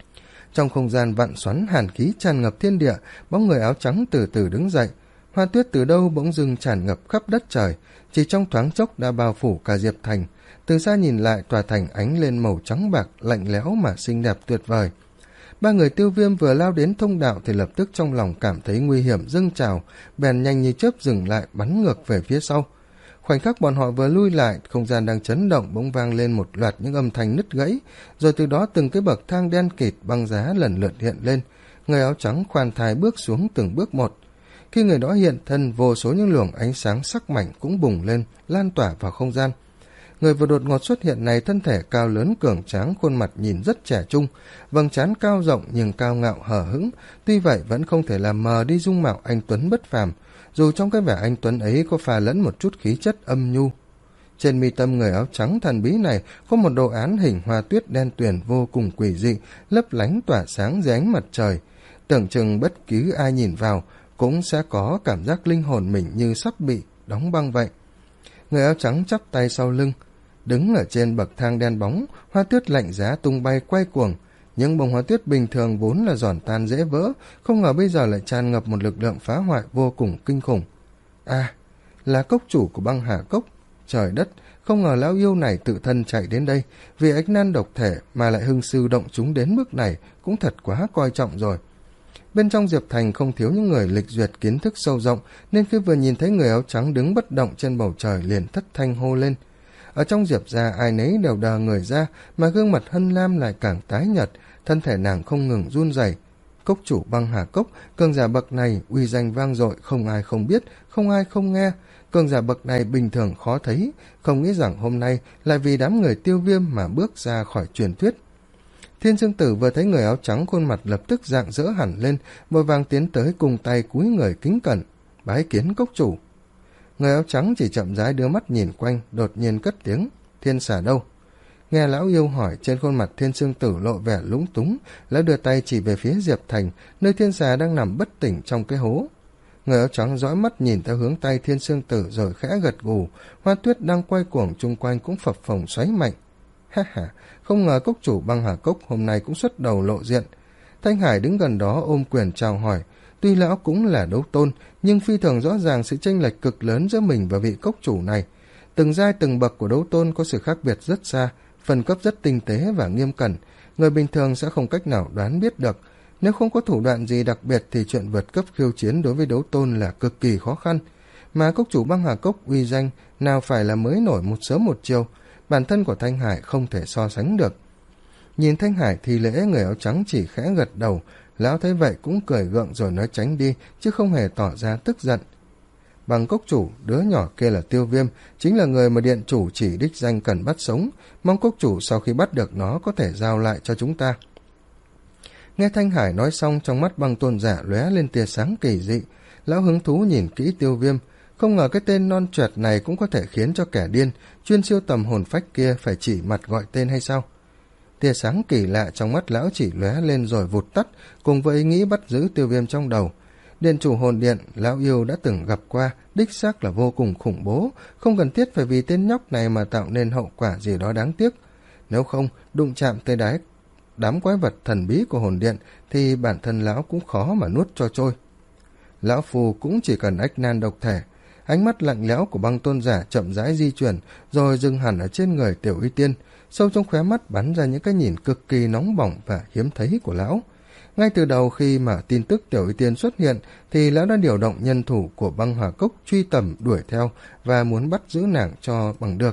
Trong không gian vặn xoắn hàn khí tràn ngập thiên địa, bóng người áo trắng từ từ đứng dậy. Hoa tuyết từ đâu bỗng dưng tràn ngập khắp đất trời, chỉ trong thoáng chốc đã bao phủ cả Diệp Thành. Từ xa nhìn lại, tòa thành ánh lên màu trắng bạc, lạnh lẽo mà xinh đẹp tuyệt vời. Ba người Tiêu Viêm vừa lao đến thông đạo thì lập tức trong lòng cảm thấy nguy hiểm dâng trào, bèn nhanh như chớp dừng lại, bắn ngược về phía sau. Khoảnh khắc bọn họ vừa lui lại, không gian đang chấn động bỗng vang lên một loạt những âm thanh nứt gãy, rồi từ đó từng cái bậc thang đen kịt băng giá lần lượt hiện lên. Người áo trắng khoan thai bước xuống từng bước một. Khi người đó hiện thân, vô số những luồng ánh sáng sắc mảnh cũng bùng lên, lan tỏa vào không gian. Người vừa đột ngột xuất hiện này thân thể cao lớn cường tráng, khuôn mặt nhìn rất trẻ trung, vầng trán cao rộng nhưng cao ngạo hở hững, tuy vậy vẫn không thể làm mờ đi dung mạo anh tuấn bất phàm, dù trong cái vẻ anh tuấn ấy có pha lẫn một chút khí chất âm nhu. Trên mi tâm người áo trắng thần bí này có một đồ án hình hoa tuyết đen tuyền vô cùng quỷ dị, lấp lánh tỏa sáng dưới ánh mặt trời, tưởng chừng bất cứ ai nhìn vào cũng sẽ có cảm giác linh hồn mình như sắp bị đóng băng vậy. Người áo trắng chắp tay sau lưng, đứng ở trên bậc thang đen bóng, hoa tuyết lạnh giá tung bay quay cuồng. Những bông hoa tuyết bình thường vốn là giòn tan dễ vỡ, không ngờ bây giờ lại tràn ngập một lực lượng phá hoại vô cùng kinh khủng. À, là cốc chủ của băng hà cốc. Trời đất, không ngờ lão yêu này tự thân chạy đến đây, vì ách nan độc thể mà lại hưng sư động chúng đến mức này, cũng thật quá coi trọng rồi. Bên trong Diệp Thành không thiếu những người lịch duyệt kiến thức sâu rộng, nên khi vừa nhìn thấy người áo trắng đứng bất động trên bầu trời liền thất thanh hô lên. Ở trong Diệp gia ai nấy đều đờ người ra, mà gương mặt Hân Lam lại càng tái nhợt, thân thể nàng không ngừng run rẩy. Cốc chủ băng hà cốc, cường giả bậc này uy danh vang dội, không ai không biết, không ai không nghe. Cường giả bậc này bình thường khó thấy, không nghĩ rằng hôm nay lại vì đám người Tiêu Viêm mà bước ra khỏi truyền thuyết. Thiên Dương Tử vừa thấy người áo trắng, khuôn mặt lập tức rạng rỡ hẳn lên, vội vàng tiến tới cùng tay cúi người kính cẩn, bái kiến cốc chủ. Người áo trắng chỉ chậm rãi đưa mắt nhìn quanh, đột nhiên cất tiếng, Thiên Xà đâu? Nghe lão yêu hỏi, trên khuôn mặt Thiên Dương Tử lộ vẻ lúng túng, lão đưa tay chỉ về phía Diệp Thành, nơi Thiên Xà đang nằm bất tỉnh trong cái hố. Người áo trắng dõi mắt nhìn theo hướng tay Thiên Dương Tử rồi khẽ gật gù, hoa tuyết đang quay cuồng chung quanh cũng phập phồng xoáy mạnh. Ha ha, không ngờ cốc chủ băng hà cốc hôm nay cũng xuất đầu lộ diện. Thanh Hải đứng gần đó ôm quyền chào hỏi, tuy lão cũng là đấu tôn, nhưng phi thường rõ ràng sự chênh lệch cực lớn giữa mình và vị cốc chủ này. Từng giai từng bậc của đấu tôn có sự khác biệt rất xa, phân cấp rất tinh tế và nghiêm cẩn, người bình thường sẽ không cách nào đoán biết được. Nếu không có thủ đoạn gì đặc biệt thì chuyện vượt cấp khiêu chiến đối với đấu tôn là cực kỳ khó khăn. Mà cốc chủ băng hà cốc uy danh nào phải là mới nổi một sớm một chiều, bản thân của Thanh Hải không thể so sánh được. Nhìn Thanh Hải thì lễ, người áo trắng chỉ khẽ gật đầu, lão thấy vậy cũng cười gượng rồi nói tránh đi, chứ không hề tỏ ra tức giận. Bằng cốc chủ, đứa nhỏ kia là Tiêu Viêm, chính là người mà điện chủ chỉ đích danh cần bắt sống, mong cốc chủ sau khi bắt được nó có thể giao lại cho chúng ta. Nghe Thanh Hải nói xong, trong mắt băng tôn giả lóe lên tia sáng kỳ dị, lão hứng thú nhìn kỹ Tiêu Viêm, không ngờ cái tên non choẹt này cũng có thể khiến cho kẻ điên chuyên siêu tầm hồn phách kia phải chỉ mặt gọi tên hay sao? Tia sáng kỳ lạ trong mắt lão chỉ lóe lên rồi vụt tắt, cùng với ý nghĩ bắt giữ Tiêu Viêm trong đầu. Điện chủ hồn điện, lão yêu đã từng gặp qua, đích xác là vô cùng khủng bố, không cần thiết phải vì tên nhóc này mà tạo nên hậu quả gì đó đáng tiếc. Nếu không, đụng chạm tới đáy đám quái vật thần bí của hồn điện thì bản thân lão cũng khó mà nuốt cho trôi. Lão phù cũng chỉ cần ách nan độc thể. Ánh mắt lạnh lẽo của băng tôn giả chậm rãi di chuyển, rồi dừng hẳn ở trên người Tiểu Uy Tiên, sâu trong khóe mắt bắn ra những cái nhìn cực kỳ nóng bỏng và hiếm thấy của lão. Ngay từ đầu khi mà tin tức Tiểu Uy Tiên xuất hiện thì lão đã điều động nhân thủ của băng hỏa cốc truy tầm đuổi theo và muốn bắt giữ nàng cho bằng được.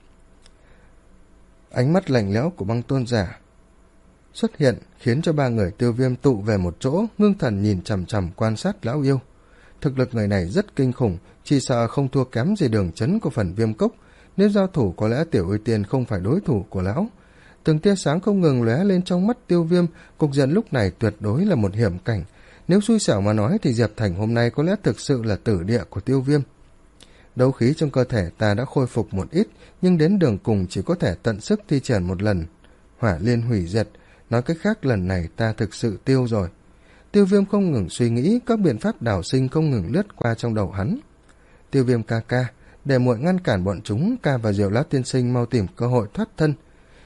Ánh mắt lạnh lẽo của băng tôn giả xuất hiện khiến cho ba người Tiêu Viêm tụ về một chỗ, ngưng thần nhìn chằm chằm quan sát lão yêu. Thực lực người này rất kinh khủng, chỉ sợ không thua kém gì Đường Chấn của phần Viêm Cốc. Nếu giao thủ có lẽ Tiểu Uy Tiên không phải đối thủ của lão. Từng tia sáng không ngừng lóe lên trong mắt Tiêu Viêm, cục diện lúc này tuyệt đối là một hiểm cảnh. Nếu xui xẻo mà nói thì Diệp Thành hôm nay có lẽ thực sự là tử địa của Tiêu Viêm. Đấu khí trong cơ thể ta đã khôi phục một ít, nhưng đến đường cùng chỉ có thể tận sức thi triển một lần. Hỏa liên hủy diệt, nói cách khác lần này ta thực sự tiêu rồi. Tiêu Viêm không ngừng suy nghĩ, các biện pháp đào sinh không ngừng lướt qua trong đầu hắn. Tiêu Viêm ca ca, để muội ngăn cản bọn chúng, ca và Diệu Lão tiên sinh mau tìm cơ hội thoát thân.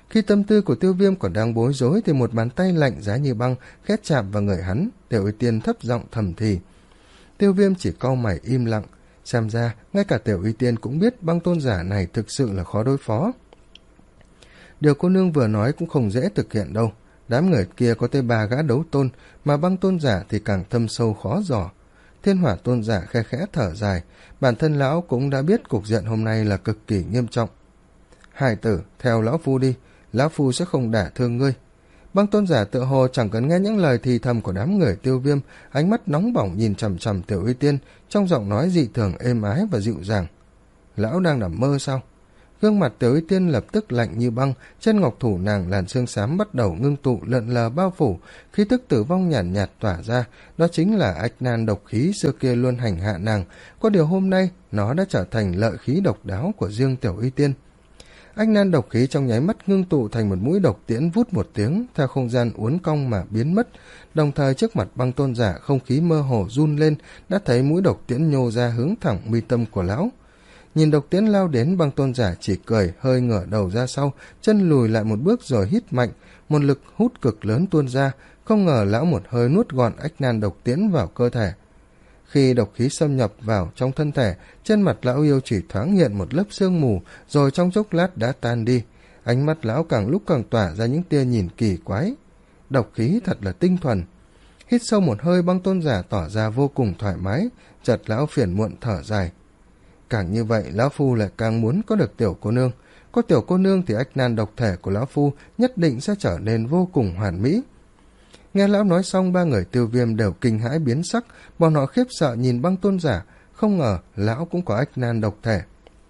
Khi tâm tư của Tiêu Viêm còn đang bối rối thì một bàn tay lạnh giá như băng khẽ chạm vào người hắn. Tiểu Y Tiên thấp giọng thầm thì. Tiêu Viêm chỉ cau mày im lặng. Xem ra ngay cả Tiểu Y Tiên cũng biết băng tôn giả này thực sự là khó đối phó. Điều cô nương vừa nói cũng không dễ thực hiện đâu. Đám người kia có tới ba gã đấu tôn, mà băng tôn giả thì càng thâm sâu khó dò. Thiên Hỏa tôn giả khe khẽ thở dài, bản thân lão cũng đã biết cục diện hôm nay là cực kỳ nghiêm trọng. Hải tử, theo lão phu đi, lão phu sẽ không đả thương ngươi. Băng tôn giả tựa hồ chẳng cần nghe những lời thì thầm của đám người Tiêu Viêm, ánh mắt nóng bỏng nhìn chằm chằm Tiểu Y Tiên, trong giọng nói dị thường êm ái và dịu dàng. Lão đang nằm mơ sao? Gương mặt Tiểu Y Tiên lập tức lạnh như băng, trên ngọc thủ nàng làn xương xám bắt đầu ngưng tụ lượn lờ bao phủ, khí tức tử vong nhàn nhạt, nhạt tỏa ra, đó chính là ách nan độc khí xưa kia luôn hành hạ nàng, có điều hôm nay nó đã trở thành lợi khí độc đáo của riêng Tiểu Y Tiên. Ách nan độc khí trong nháy mắt ngưng tụ thành một mũi độc tiễn vút một tiếng, theo không gian uốn cong mà biến mất, đồng thời trước mặt băng tôn giả không khí mơ hồ run lên, đã thấy mũi độc tiễn nhô ra hướng thẳng mi tâm của lão. Nhìn độc tiễn lao đến, băng tôn giả chỉ cười, hơi ngửa đầu ra sau, chân lùi lại một bước rồi hít mạnh, một lực hút cực lớn tuôn ra, không ngờ lão một hơi nuốt gọn ách nan độc tiễn vào cơ thể. Khi độc khí xâm nhập vào trong thân thể, trên mặt lão yêu chỉ thoáng hiện một lớp sương mù, rồi trong chốc lát đã tan đi. Ánh mắt lão càng lúc càng tỏa ra những tia nhìn kỳ quái. Độc khí thật là tinh thuần. Hít sâu một hơi, băng tôn giả tỏ ra vô cùng thoải mái, chợt lão phiền muộn thở dài. Càng như vậy, lão phu lại càng muốn có được tiểu cô nương. Có tiểu cô nương thì ách nan độc thể của lão phu nhất định sẽ trở nên vô cùng hoàn mỹ. Nghe lão nói xong, ba người Tiêu Viêm đều kinh hãi biến sắc, bọn họ khiếp sợ nhìn băng tôn giả, không ngờ lão cũng có ách nan độc thể.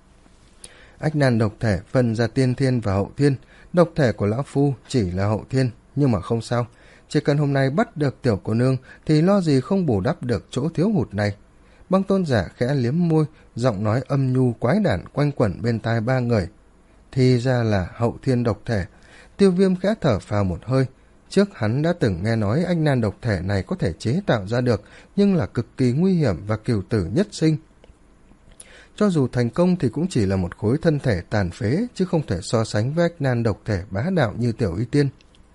Ách nan độc thể phân ra tiên thiên và hậu thiên, độc thể của lão phu chỉ là hậu thiên, nhưng mà không sao, chỉ cần hôm nay bắt được tiểu cô nương thì lo gì không bù đắp được chỗ thiếu hụt này. Băng tôn giả khẽ liếm môi, giọng nói âm nhu quái đản quanh quẩn bên tai ba người. Thì ra là hậu thiên độc thể. Tiêu Viêm khẽ thở phào một hơi. Trước hắn đã từng nghe nói ách nan độc thể này có thể chế tạo ra được, nhưng là cực kỳ nguy hiểm và cửu tử nhất sinh. Cho dù thành công thì cũng chỉ là một khối thân thể tàn phế, chứ không thể so sánh với ách nan độc thể bá đạo như Tiểu Y Tiên.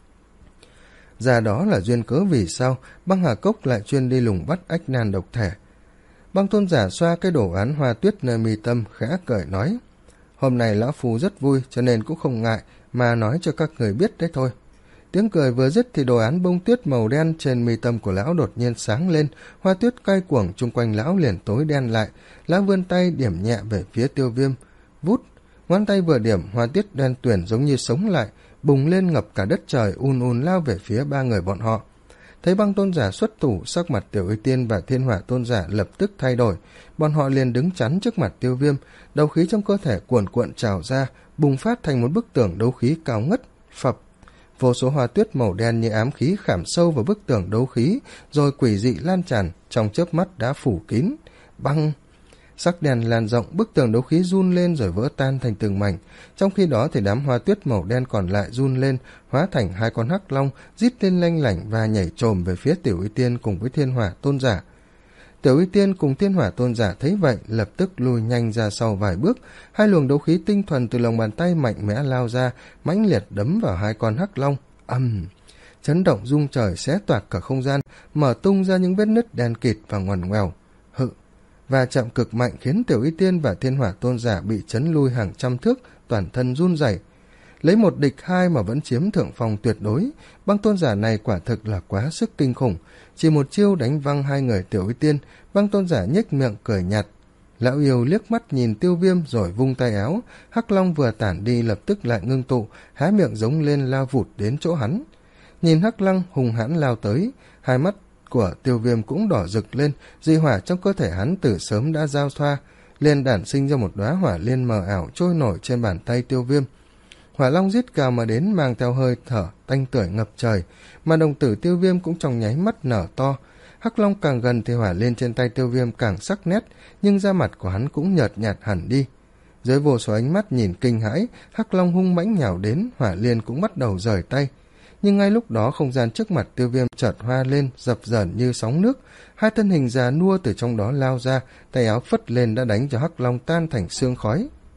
Ra đó là duyên cớ vì sao băng hà cốc lại chuyên đi lùng bắt ách nan độc thể. Băng tôn giả xoa cái đồ án hoa tuyết nơi mi tâm, khẽ cười nói. Hôm nay lão phu rất vui, cho nên cũng không ngại mà nói cho các người biết đấy thôi. Tiếng cười vừa dứt thì đồ án bông tuyết màu đen trên mi tâm của lão đột nhiên sáng lên, hoa tuyết cay cuồng chung quanh lão liền tối đen lại. Lão vươn tay điểm nhẹ về phía Tiêu Viêm, vút, ngón tay vừa điểm, hoa tuyết đen tuyền giống như sống lại, bùng lên ngập cả đất trời, un un lao về phía ba người bọn họ. Thấy băng tôn giả xuất thủ, sắc mặt Tiểu Y Tiên và Thiên Hỏa tôn giả lập tức thay đổi, bọn họ liền đứng chắn trước mặt Tiêu Viêm, đấu khí trong cơ thể cuồn cuộn trào ra, bùng phát thành một bức tường đấu khí cao ngất, phập. Vô số hoa tuyết màu đen như ám khí khảm sâu vào bức tường đấu khí, rồi quỷ dị lan tràn, trong chớp mắt đã phủ kín. Băng! Sắc đèn lan rộng, bức tường đấu khí run lên rồi vỡ tan thành từng mảnh. Trong khi đó thì đám hoa tuyết màu đen còn lại run lên, hóa thành hai con hắc long, rít lên lanh lảnh và nhảy trồm về phía Tiểu Y Tiên cùng với Thiên Hỏa tôn giả. Tiểu Y Tiên cùng Thiên Hỏa tôn giả thấy vậy, lập tức lùi nhanh ra sau vài bước, hai luồng đấu khí tinh thuần từ lòng bàn tay mạnh mẽ lao ra, mãnh liệt đấm vào hai con hắc long. Ầm! Chấn động rung trời xé toạc cả không gian, mở tung ra những vết nứt đen kịt và ngoằn ngoèo. Hự! Và chạm cực mạnh khiến Tiểu Y Tiên và Thiên Hỏa tôn giả bị chấn lui hàng trăm thước, toàn thân run rẩy. Lấy một địch hai mà vẫn chiếm thượng phong tuyệt đối, băng tôn giả này quả thực là quá sức kinh khủng. Chỉ một chiêu đánh văng hai người Tiểu Y Tiên, băng tôn giả nhếch miệng cười nhạt. Lão yêu liếc mắt nhìn Tiêu Viêm rồi vung tay áo, hắc long vừa tản đi lập tức lại ngưng tụ, há miệng giống lên lao vụt đến chỗ hắn. Nhìn hắc long hùng hãn lao tới, hai mắt của Tiêu Viêm cũng đỏ rực lên, dị hỏa trong cơ thể hắn từ sớm đã giao thoa, liền đản sinh ra một đóa hỏa liên mờ ảo trôi nổi trên bàn tay Tiêu Viêm. Hỏa long giết cào mà đến, mang theo hơi thở tanh tưởi ngập trời, mà đồng tử Tiêu Viêm cũng trong nháy mắt nở to. Hắc long càng gần thì hỏa liên trên tay Tiêu Viêm càng sắc nét, nhưng da mặt của hắn cũng nhợt nhạt hẳn đi. Dưới vô số ánh mắt nhìn kinh hãi, hắc long hung mãnh nhào đến, hỏa liên cũng bắt đầu rời tay. Nhưng ngay lúc đó không gian trước mặt Tiêu Viêm chợt hoa lên, dập dờn như sóng nước, hai thân hình già nua từ trong đó lao ra, tay áo phất lên đã đánh cho hắc long tan thành xương khói.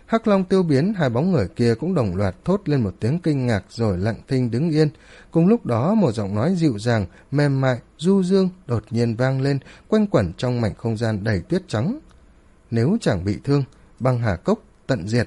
Hắc Long tiêu biến, hai bóng người kia cũng đồng loạt thốt lên một tiếng kinh ngạc rồi lặng thinh đứng yên. Cùng lúc đó một giọng nói dịu dàng, mềm mại, du dương đột nhiên vang lên, quanh quẩn trong mảnh không gian đầy tuyết trắng. Nếu chẳng bị thương, băng hà cốc tận diệt.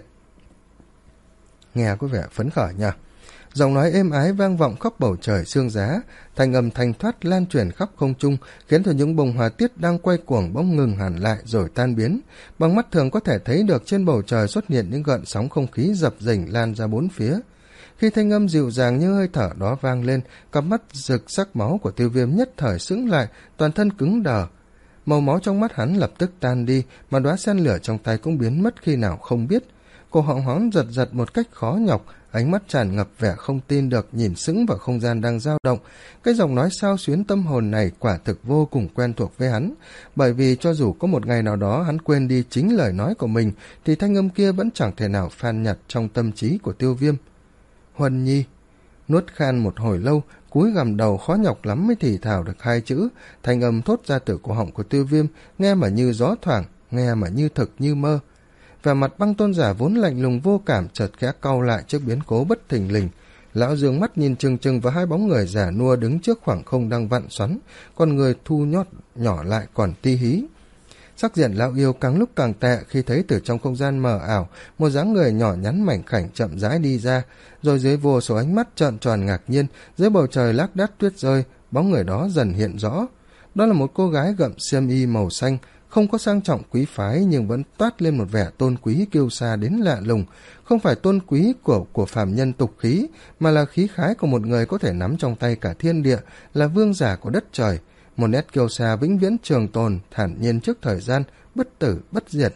Nghe có vẻ phấn khởi nhỉ. Giọng nói êm ái vang vọng khắp bầu trời sương giá, thanh âm thanh thoát lan truyền khắp không trung, khiến cho những bông hoa tiết đang quay cuồng bỗng ngừng hẳn lại rồi tan biến. Bằng mắt thường có thể thấy được trên bầu trời xuất hiện những gợn sóng không khí dập dềnh lan ra bốn phía. Khi thanh âm dịu dàng như hơi thở đó vang lên, cặp mắt rực sắc máu của Tiêu Viêm nhất thời sững lại, toàn thân cứng đờ. Màu máu trong mắt hắn lập tức tan đi, mà đóa sen lửa trong tay cũng biến mất khi nào không biết. Cổ họng hắn giật giật một cách khó nhọc, ánh mắt tràn ngập vẻ không tin được, nhìn sững vào không gian đang dao động. Cái giọng nói xao xuyến tâm hồn này quả thực vô cùng quen thuộc với hắn, bởi vì cho dù có một ngày nào đó hắn quên đi chính lời nói của mình, thì thanh âm kia vẫn chẳng thể nào phan nhặt trong tâm trí của Tiêu Viêm. Huân Nhi. Nuốt khan một hồi lâu, cúi gằm đầu khó nhọc lắm mới thì thào được hai chữ. Thanh âm thốt ra từ cổ họng của Tiêu Viêm, nghe mà như gió thoảng, nghe mà như thực như mơ. Và mặt Băng Tôn giả vốn lạnh lùng vô cảm chợt khẽ cau lại trước biến cố bất thình lình. Lão dương mắt nhìn chừng chừng vào hai bóng người già nua đứng trước khoảng không đang vặn xoắn, con người thu nhót nhỏ lại còn ti hí. Sắc diện lão yêu càng lúc càng tệ khi thấy từ trong không gian mờ ảo một dáng người nhỏ nhắn mảnh khảnh chậm rãi đi ra, rồi dưới vô số ánh mắt trợn tròn ngạc nhiên, dưới bầu trời lác đác tuyết rơi, bóng người đó dần hiện rõ. Đó là một cô gái gậm xiêm y màu xanh, không có sang trọng quý phái nhưng vẫn toát lên một vẻ tôn quý kiêu sa đến lạ lùng, không phải tôn quý của của phàm nhân tục khí, mà là khí khái của một người có thể nắm trong tay cả thiên địa, là vương giả của đất trời, một nét kiêu sa vĩnh viễn trường tồn, thản nhiên trước thời gian, bất tử bất diệt.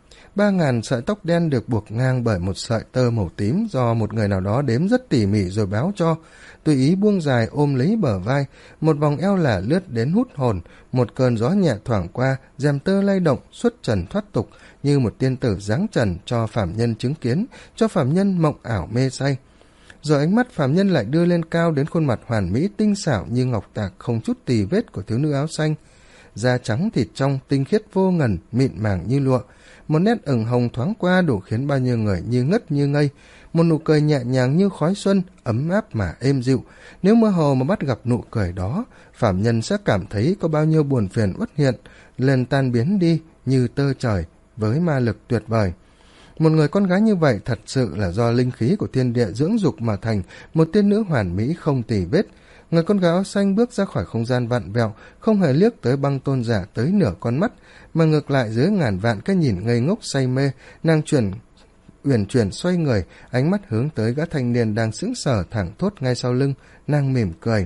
Ba ngàn sợi tóc đen được buộc ngang bởi một sợi tơ màu tím do một người nào đó đếm rất tỉ mỉ rồi báo cho, tùy ý buông dài ôm lấy bờ vai, một vòng eo lả lướt đến hút hồn, một cơn gió nhẹ thoảng qua, rèm tơ lay động, xuất trần thoát tục, như một tiên tử giáng trần cho phàm nhân chứng kiến, cho phàm nhân mộng ảo mê say. Rồi ánh mắt phàm nhân lại đưa lên cao đến khuôn mặt hoàn mỹ tinh xảo như ngọc tạc không chút tì vết của thiếu nữ áo xanh. Da trắng thịt trong, tinh khiết vô ngần, mịn màng như lụa. Một nét ửng hồng thoáng qua đủ khiến bao nhiêu người như ngất như ngây. Một nụ cười nhẹ nhàng như khói xuân, ấm áp mà êm dịu. Nếu mơ hồ mà bắt gặp nụ cười đó, phàm nhân sẽ cảm thấy có bao nhiêu buồn phiền uất hiện, liền tan biến đi như tơ trời với ma lực tuyệt vời. Một người con gái như vậy thật sự là do linh khí của thiên địa dưỡng dục mà thành, một tiên nữ hoàn mỹ không tì vết. Người con gái áo xanh bước ra khỏi không gian vặn vẹo, không hề liếc tới Băng Tôn giả tới nửa con mắt, mà ngược lại dưới ngàn vạn cái nhìn ngây ngốc say mê, nàng chuyển uyển chuyển xoay người, ánh mắt hướng tới gã thanh niên đang sững sờ thẳng thốt ngay sau lưng, nàng mỉm cười.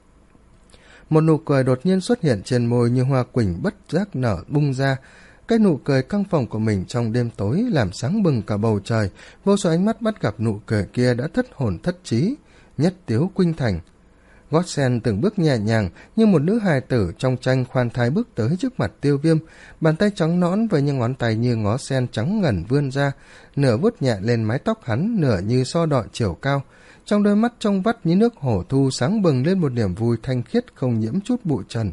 Một nụ cười đột nhiên xuất hiện trên môi như hoa quỳnh bất giác nở bung ra. Cái nụ cười căng phòng của mình trong đêm tối làm sáng bừng cả bầu trời, vô số ánh mắt bắt gặp nụ cười kia đã thất hồn thất trí. Nhất tiếu khuynh thành. Gót sen từng bước nhẹ nhàng như một nữ hài tử trong tranh khoan thai bước tới trước mặt Tiêu Viêm, bàn tay trắng nõn với những ngón tay như ngó sen trắng ngần vươn ra, nửa vuốt nhẹ lên mái tóc hắn, nửa như so đọ chiều cao. Trong đôi mắt trong vắt như nước hồ thu sáng bừng lên một niềm vui thanh khiết không nhiễm chút bụi trần.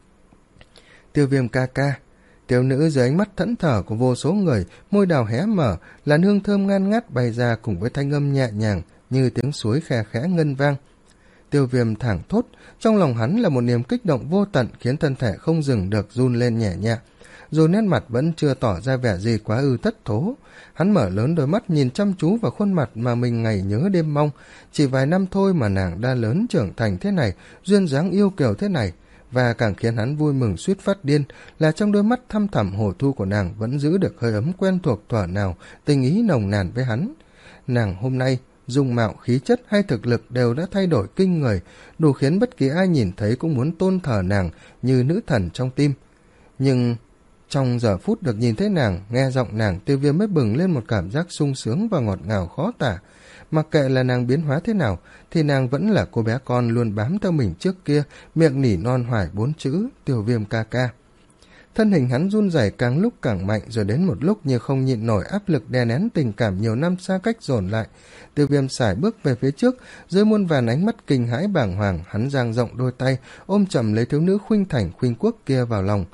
Tiêu Viêm ca ca. Tiểu nữ dưới ánh mắt thẫn thờ của vô số người, môi đào hé mở, làn hương thơm ngan ngát bay ra cùng với thanh âm nhẹ nhàng như tiếng suối khe khẽ ngân vang. Tiêu Viêm thảng thốt, trong lòng hắn là một niềm kích động vô tận khiến thân thể không dừng được run lên nhẹ nhẹ. Dù nét mặt vẫn chưa tỏ ra vẻ gì quá ư thất thố, hắn mở lớn đôi mắt nhìn chăm chú vào khuôn mặt mà mình ngày nhớ đêm mong. Chỉ vài năm thôi mà nàng đã lớn trưởng thành thế này, duyên dáng yêu kiều thế này. Và càng khiến hắn vui mừng suýt phát điên là trong đôi mắt thăm thẳm hồ thu của nàng vẫn giữ được hơi ấm quen thuộc thuở nào, tình ý nồng nàn với hắn. Nàng hôm nay, dung mạo, khí chất hay thực lực đều đã thay đổi kinh người, đủ khiến bất kỳ ai nhìn thấy cũng muốn tôn thờ nàng như nữ thần trong tim. Nhưng trong giờ phút được nhìn thấy nàng, nghe giọng nàng, Tiêu Viêm mới bừng lên một cảm giác sung sướng và ngọt ngào khó tả. Mặc kệ là nàng biến hóa thế nào, thì nàng vẫn là cô bé con luôn bám theo mình trước kia, miệng nỉ non hoài bốn chữ, Tiêu Viêm ca ca. Thân hình hắn run rẩy càng lúc càng mạnh, rồi đến một lúc như không nhịn nổi áp lực đè nén tình cảm nhiều năm xa cách dồn lại. Tiêu Viêm sải bước về phía trước, dưới muôn vàn ánh mắt kinh hãi bàng hoàng, hắn dang rộng đôi tay, ôm chầm lấy thiếu nữ khuynh thành khuynh quốc kia vào lòng.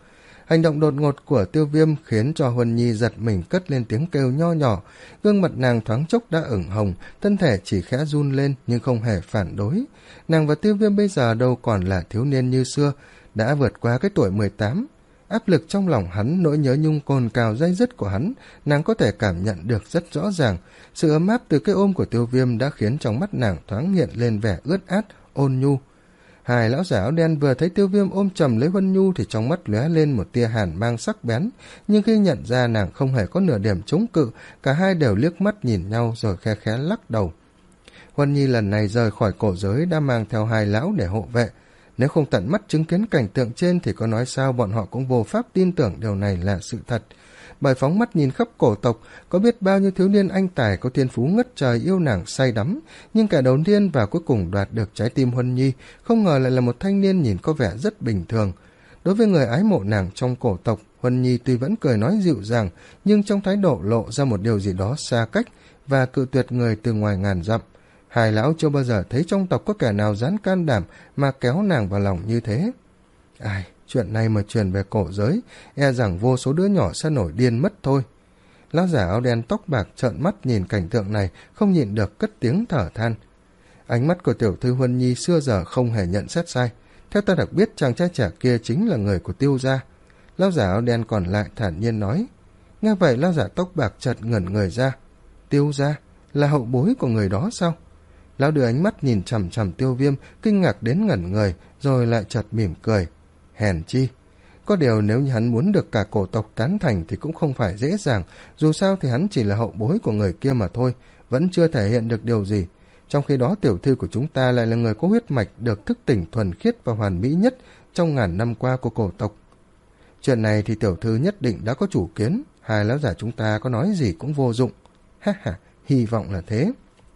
Hành động đột ngột của Tiêu Viêm khiến cho Huân Nhi giật mình cất lên tiếng kêu nho nhỏ, gương mặt nàng thoáng chốc đã ửng hồng, thân thể chỉ khẽ run lên nhưng không hề phản đối. Nàng và Tiêu Viêm bây giờ đâu còn là thiếu niên như xưa, đã vượt qua cái tuổi mười tám. Áp lực trong lòng hắn, nỗi nhớ nhung cồn cào day dứt của hắn, nàng có thể cảm nhận được rất rõ ràng. Sự ấm áp từ cái ôm của Tiêu Viêm đã khiến trong mắt nàng thoáng hiện lên vẻ ướt át, ôn nhu. Hai lão giả áo đen vừa thấy Tiêu Viêm ôm chầm lấy Huân Nhu thì trong mắt lóe lên một tia hàn mang sắc bén, nhưng khi nhận ra nàng không hề có nửa điểm chống cự, cả hai đều liếc mắt nhìn nhau rồi khe khẽ lắc đầu. Huân Nhi lần này rời khỏi cổ giới đã mang theo hai lão để hộ vệ. Nếu không tận mắt chứng kiến cảnh tượng trên thì có nói sao bọn họ cũng vô pháp tin tưởng điều này là sự thật. Bởi phóng mắt nhìn khắp cổ tộc, có biết bao nhiêu thiếu niên anh tài có thiên phú ngất trời yêu nàng say đắm, nhưng kẻ đầu tiên và cuối cùng đoạt được trái tim Huân Nhi không ngờ lại là một thanh niên nhìn có vẻ rất bình thường. Đối với người ái mộ nàng trong cổ tộc, Huân Nhi tuy vẫn cười nói dịu dàng, nhưng trong thái độ lộ ra một điều gì đó xa cách và cự tuyệt người từ ngoài ngàn dặm. Hai lão chưa bao giờ thấy trong tộc có kẻ nào dám can đảm mà kéo nàng vào lòng như thế. Ai, chuyện này mà truyền về cổ giới, e rằng vô số đứa nhỏ sẽ nổi điên mất thôi. Lão giả áo đen tóc bạc trợn mắt nhìn cảnh tượng này, không nhịn được cất tiếng thở than. Ánh mắt của tiểu thư Huân Nhi xưa giờ không hề nhận xét sai. Theo ta được biết, chàng trai trẻ kia chính là người của Tiêu gia. Lão giả áo đen còn lại thản nhiên nói. Nghe vậy, lão giả tóc bạc chợt ngẩn người ra. Tiêu gia là hậu bối của người đó sao? Lão đưa ánh mắt nhìn chằm chằm Tiêu Viêm, kinh ngạc đến ngẩn người, rồi lại chợt mỉm cười. Hèn chi, có điều nếu như hắn muốn được cả cổ tộc tán thành thì cũng không phải dễ dàng, dù sao thì hắn chỉ là hậu bối của người kia mà thôi, vẫn chưa thể hiện được điều gì. Trong khi đó tiểu thư của chúng ta lại là người có huyết mạch được thức tỉnh thuần khiết và hoàn mỹ nhất trong ngàn năm qua của cổ tộc. Chuyện này thì tiểu thư nhất định đã có chủ kiến, hai lão giả chúng ta có nói gì cũng vô dụng. Ha ha, hy vọng là thế.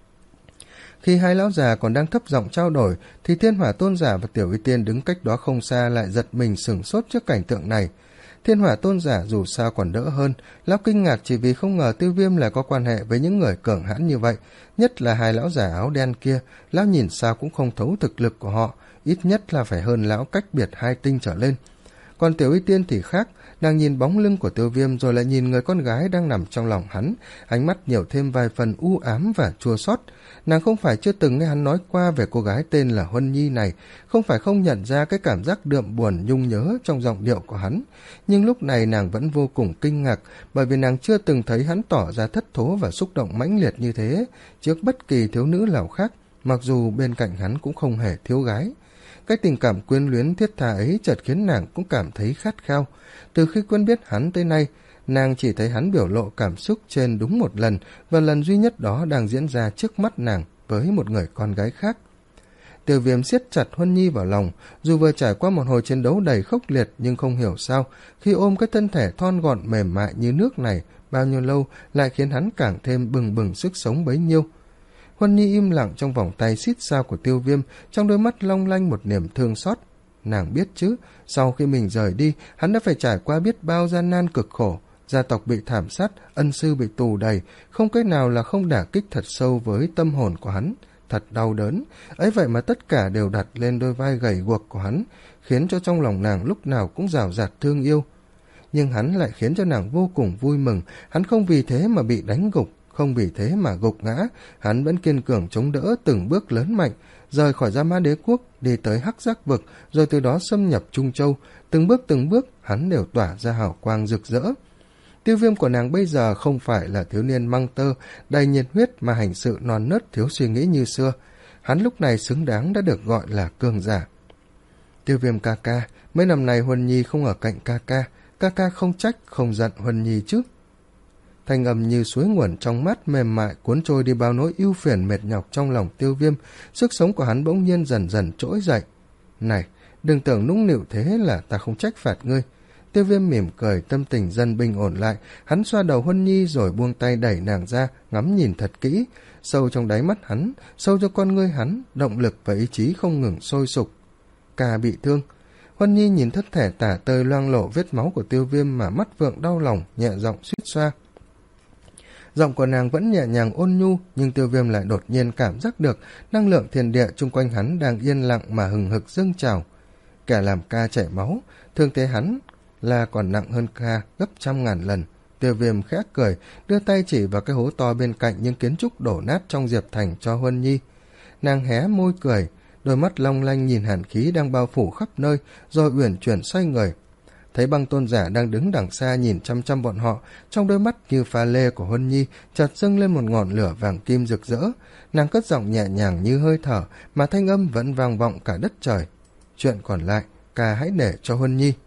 Khi hai lão già còn đang thấp giọng trao đổi thì Thiên Hỏa Tôn giả và Tiểu Y Tiên đứng cách đó không xa lại giật mình sửng sốt trước cảnh tượng này. Thiên Hỏa Tôn giả dù sao còn đỡ hơn, lão kinh ngạc chỉ vì không ngờ Tiêu Viêm lại có quan hệ với những người cường hãn như vậy, nhất là hai lão già áo đen kia. Lão nhìn sao cũng không thấu thực lực của họ, ít nhất là phải hơn lão cách biệt hai tinh trở lên. Còn Tiểu Y Tiên thì khác, nàng nhìn bóng lưng của Tiêu Viêm rồi lại nhìn người con gái đang nằm trong lòng hắn, ánh mắt nhiều thêm vài phần u ám và chua xót. Nàng không phải chưa từng nghe hắn nói qua về cô gái tên là Huân Nhi này, không phải không nhận ra cái cảm giác đượm buồn nhung nhớ trong giọng điệu của hắn, nhưng lúc này nàng vẫn vô cùng kinh ngạc, bởi vì nàng chưa từng thấy hắn tỏ ra thất thố và xúc động mãnh liệt như thế trước bất kỳ thiếu nữ nào khác, mặc dù bên cạnh hắn cũng không hề thiếu gái. Cái tình cảm quyến luyến thiết tha ấy chợt khiến nàng cũng cảm thấy khát khao. Từ khi quen biết hắn tới nay, nàng chỉ thấy hắn biểu lộ cảm xúc trên đúng một lần, và lần duy nhất đó đang diễn ra trước mắt nàng với một người con gái khác. Tiêu Viêm siết chặt Huân Nhi vào lòng, dù vừa trải qua một hồi chiến đấu đầy khốc liệt nhưng không hiểu sao, khi ôm cái thân thể thon gọn mềm mại như nước này bao nhiêu lâu lại khiến hắn càng thêm bừng bừng sức sống bấy nhiêu. Huân Nhi im lặng trong vòng tay xít sao của Tiêu Viêm, trong đôi mắt long lanh một niềm thương xót. Nàng biết chứ, sau khi mình rời đi, hắn đã phải trải qua biết bao gian nan cực khổ, gia tộc bị thảm sát, ân sư bị tù đầy, không cách nào là không đả kích thật sâu với tâm hồn của hắn, thật đau đớn. Ấy vậy mà tất cả đều đặt lên đôi vai gầy guộc của hắn, khiến cho trong lòng nàng lúc nào cũng rào rạt thương yêu. Nhưng hắn lại khiến cho nàng vô cùng vui mừng, hắn không vì thế mà bị đánh gục, không vì thế mà gục ngã, hắn vẫn kiên cường chống đỡ từng bước lớn mạnh, rời khỏi Gia Mã Đế Quốc, đi tới Hắc Giác Vực, rồi từ đó xâm nhập Trung Châu, từng bước từng bước hắn đều tỏa ra hào quang rực rỡ. Tiêu Viêm của nàng bây giờ không phải là thiếu niên măng tơ, đầy nhiệt huyết mà hành sự non nớt thiếu suy nghĩ như xưa, hắn lúc này xứng đáng đã được gọi là cường giả. Tiêu Viêm ca ca, mấy năm nay Huân Nhi không ở cạnh ca ca, ca ca không trách, không giận Huân Nhi chứ. Thanh âm như suối nguồn trong mắt mềm mại cuốn trôi đi bao nỗi ưu phiền mệt nhọc trong lòng Tiêu Viêm, sức sống của hắn bỗng nhiên dần dần trỗi dậy. Này, đừng tưởng nũng nịu thế là ta không trách phạt ngươi. Tiêu Viêm mỉm cười, tâm tình dần bình ổn lại, hắn xoa đầu Huân Nhi rồi buông tay đẩy nàng ra, ngắm nhìn thật kỹ, sâu trong đáy mắt hắn, sâu trong con ngươi hắn, động lực và ý chí không ngừng sôi sục. Ca bị thương. Huân Nhi nhìn thất thể tả tơi loang lộ vết máu của Tiêu Viêm mà mắt vượng đau lòng, nhẹ giọng suýt xoa. Giọng của nàng vẫn nhẹ nhàng ôn nhu, nhưng Tiêu Viêm lại đột nhiên cảm giác được năng lượng thiên địa chung quanh hắn đang yên lặng mà hừng hực dâng trào. Kẻ làm ca chảy máu, thương thế hắn là còn nặng hơn Kha gấp trăm ngàn lần. Tiêu Viêm khẽ cười, đưa tay chỉ vào cái hố to bên cạnh những kiến trúc đổ nát trong Diệp Thành cho Huân Nhi. Nàng hé môi cười, đôi mắt long lanh nhìn hàn khí đang bao phủ khắp nơi, rồi uyển chuyển xoay người. Thấy Băng Tôn giả đang đứng đằng xa nhìn chăm chăm bọn họ, trong đôi mắt như pha lê của Huân Nhi chợt dâng lên một ngọn lửa vàng kim rực rỡ. Nàng cất giọng nhẹ nhàng như hơi thở, mà thanh âm vẫn vang vọng cả đất trời. Chuyện còn lại, ca hãy để cho Huân Nhi.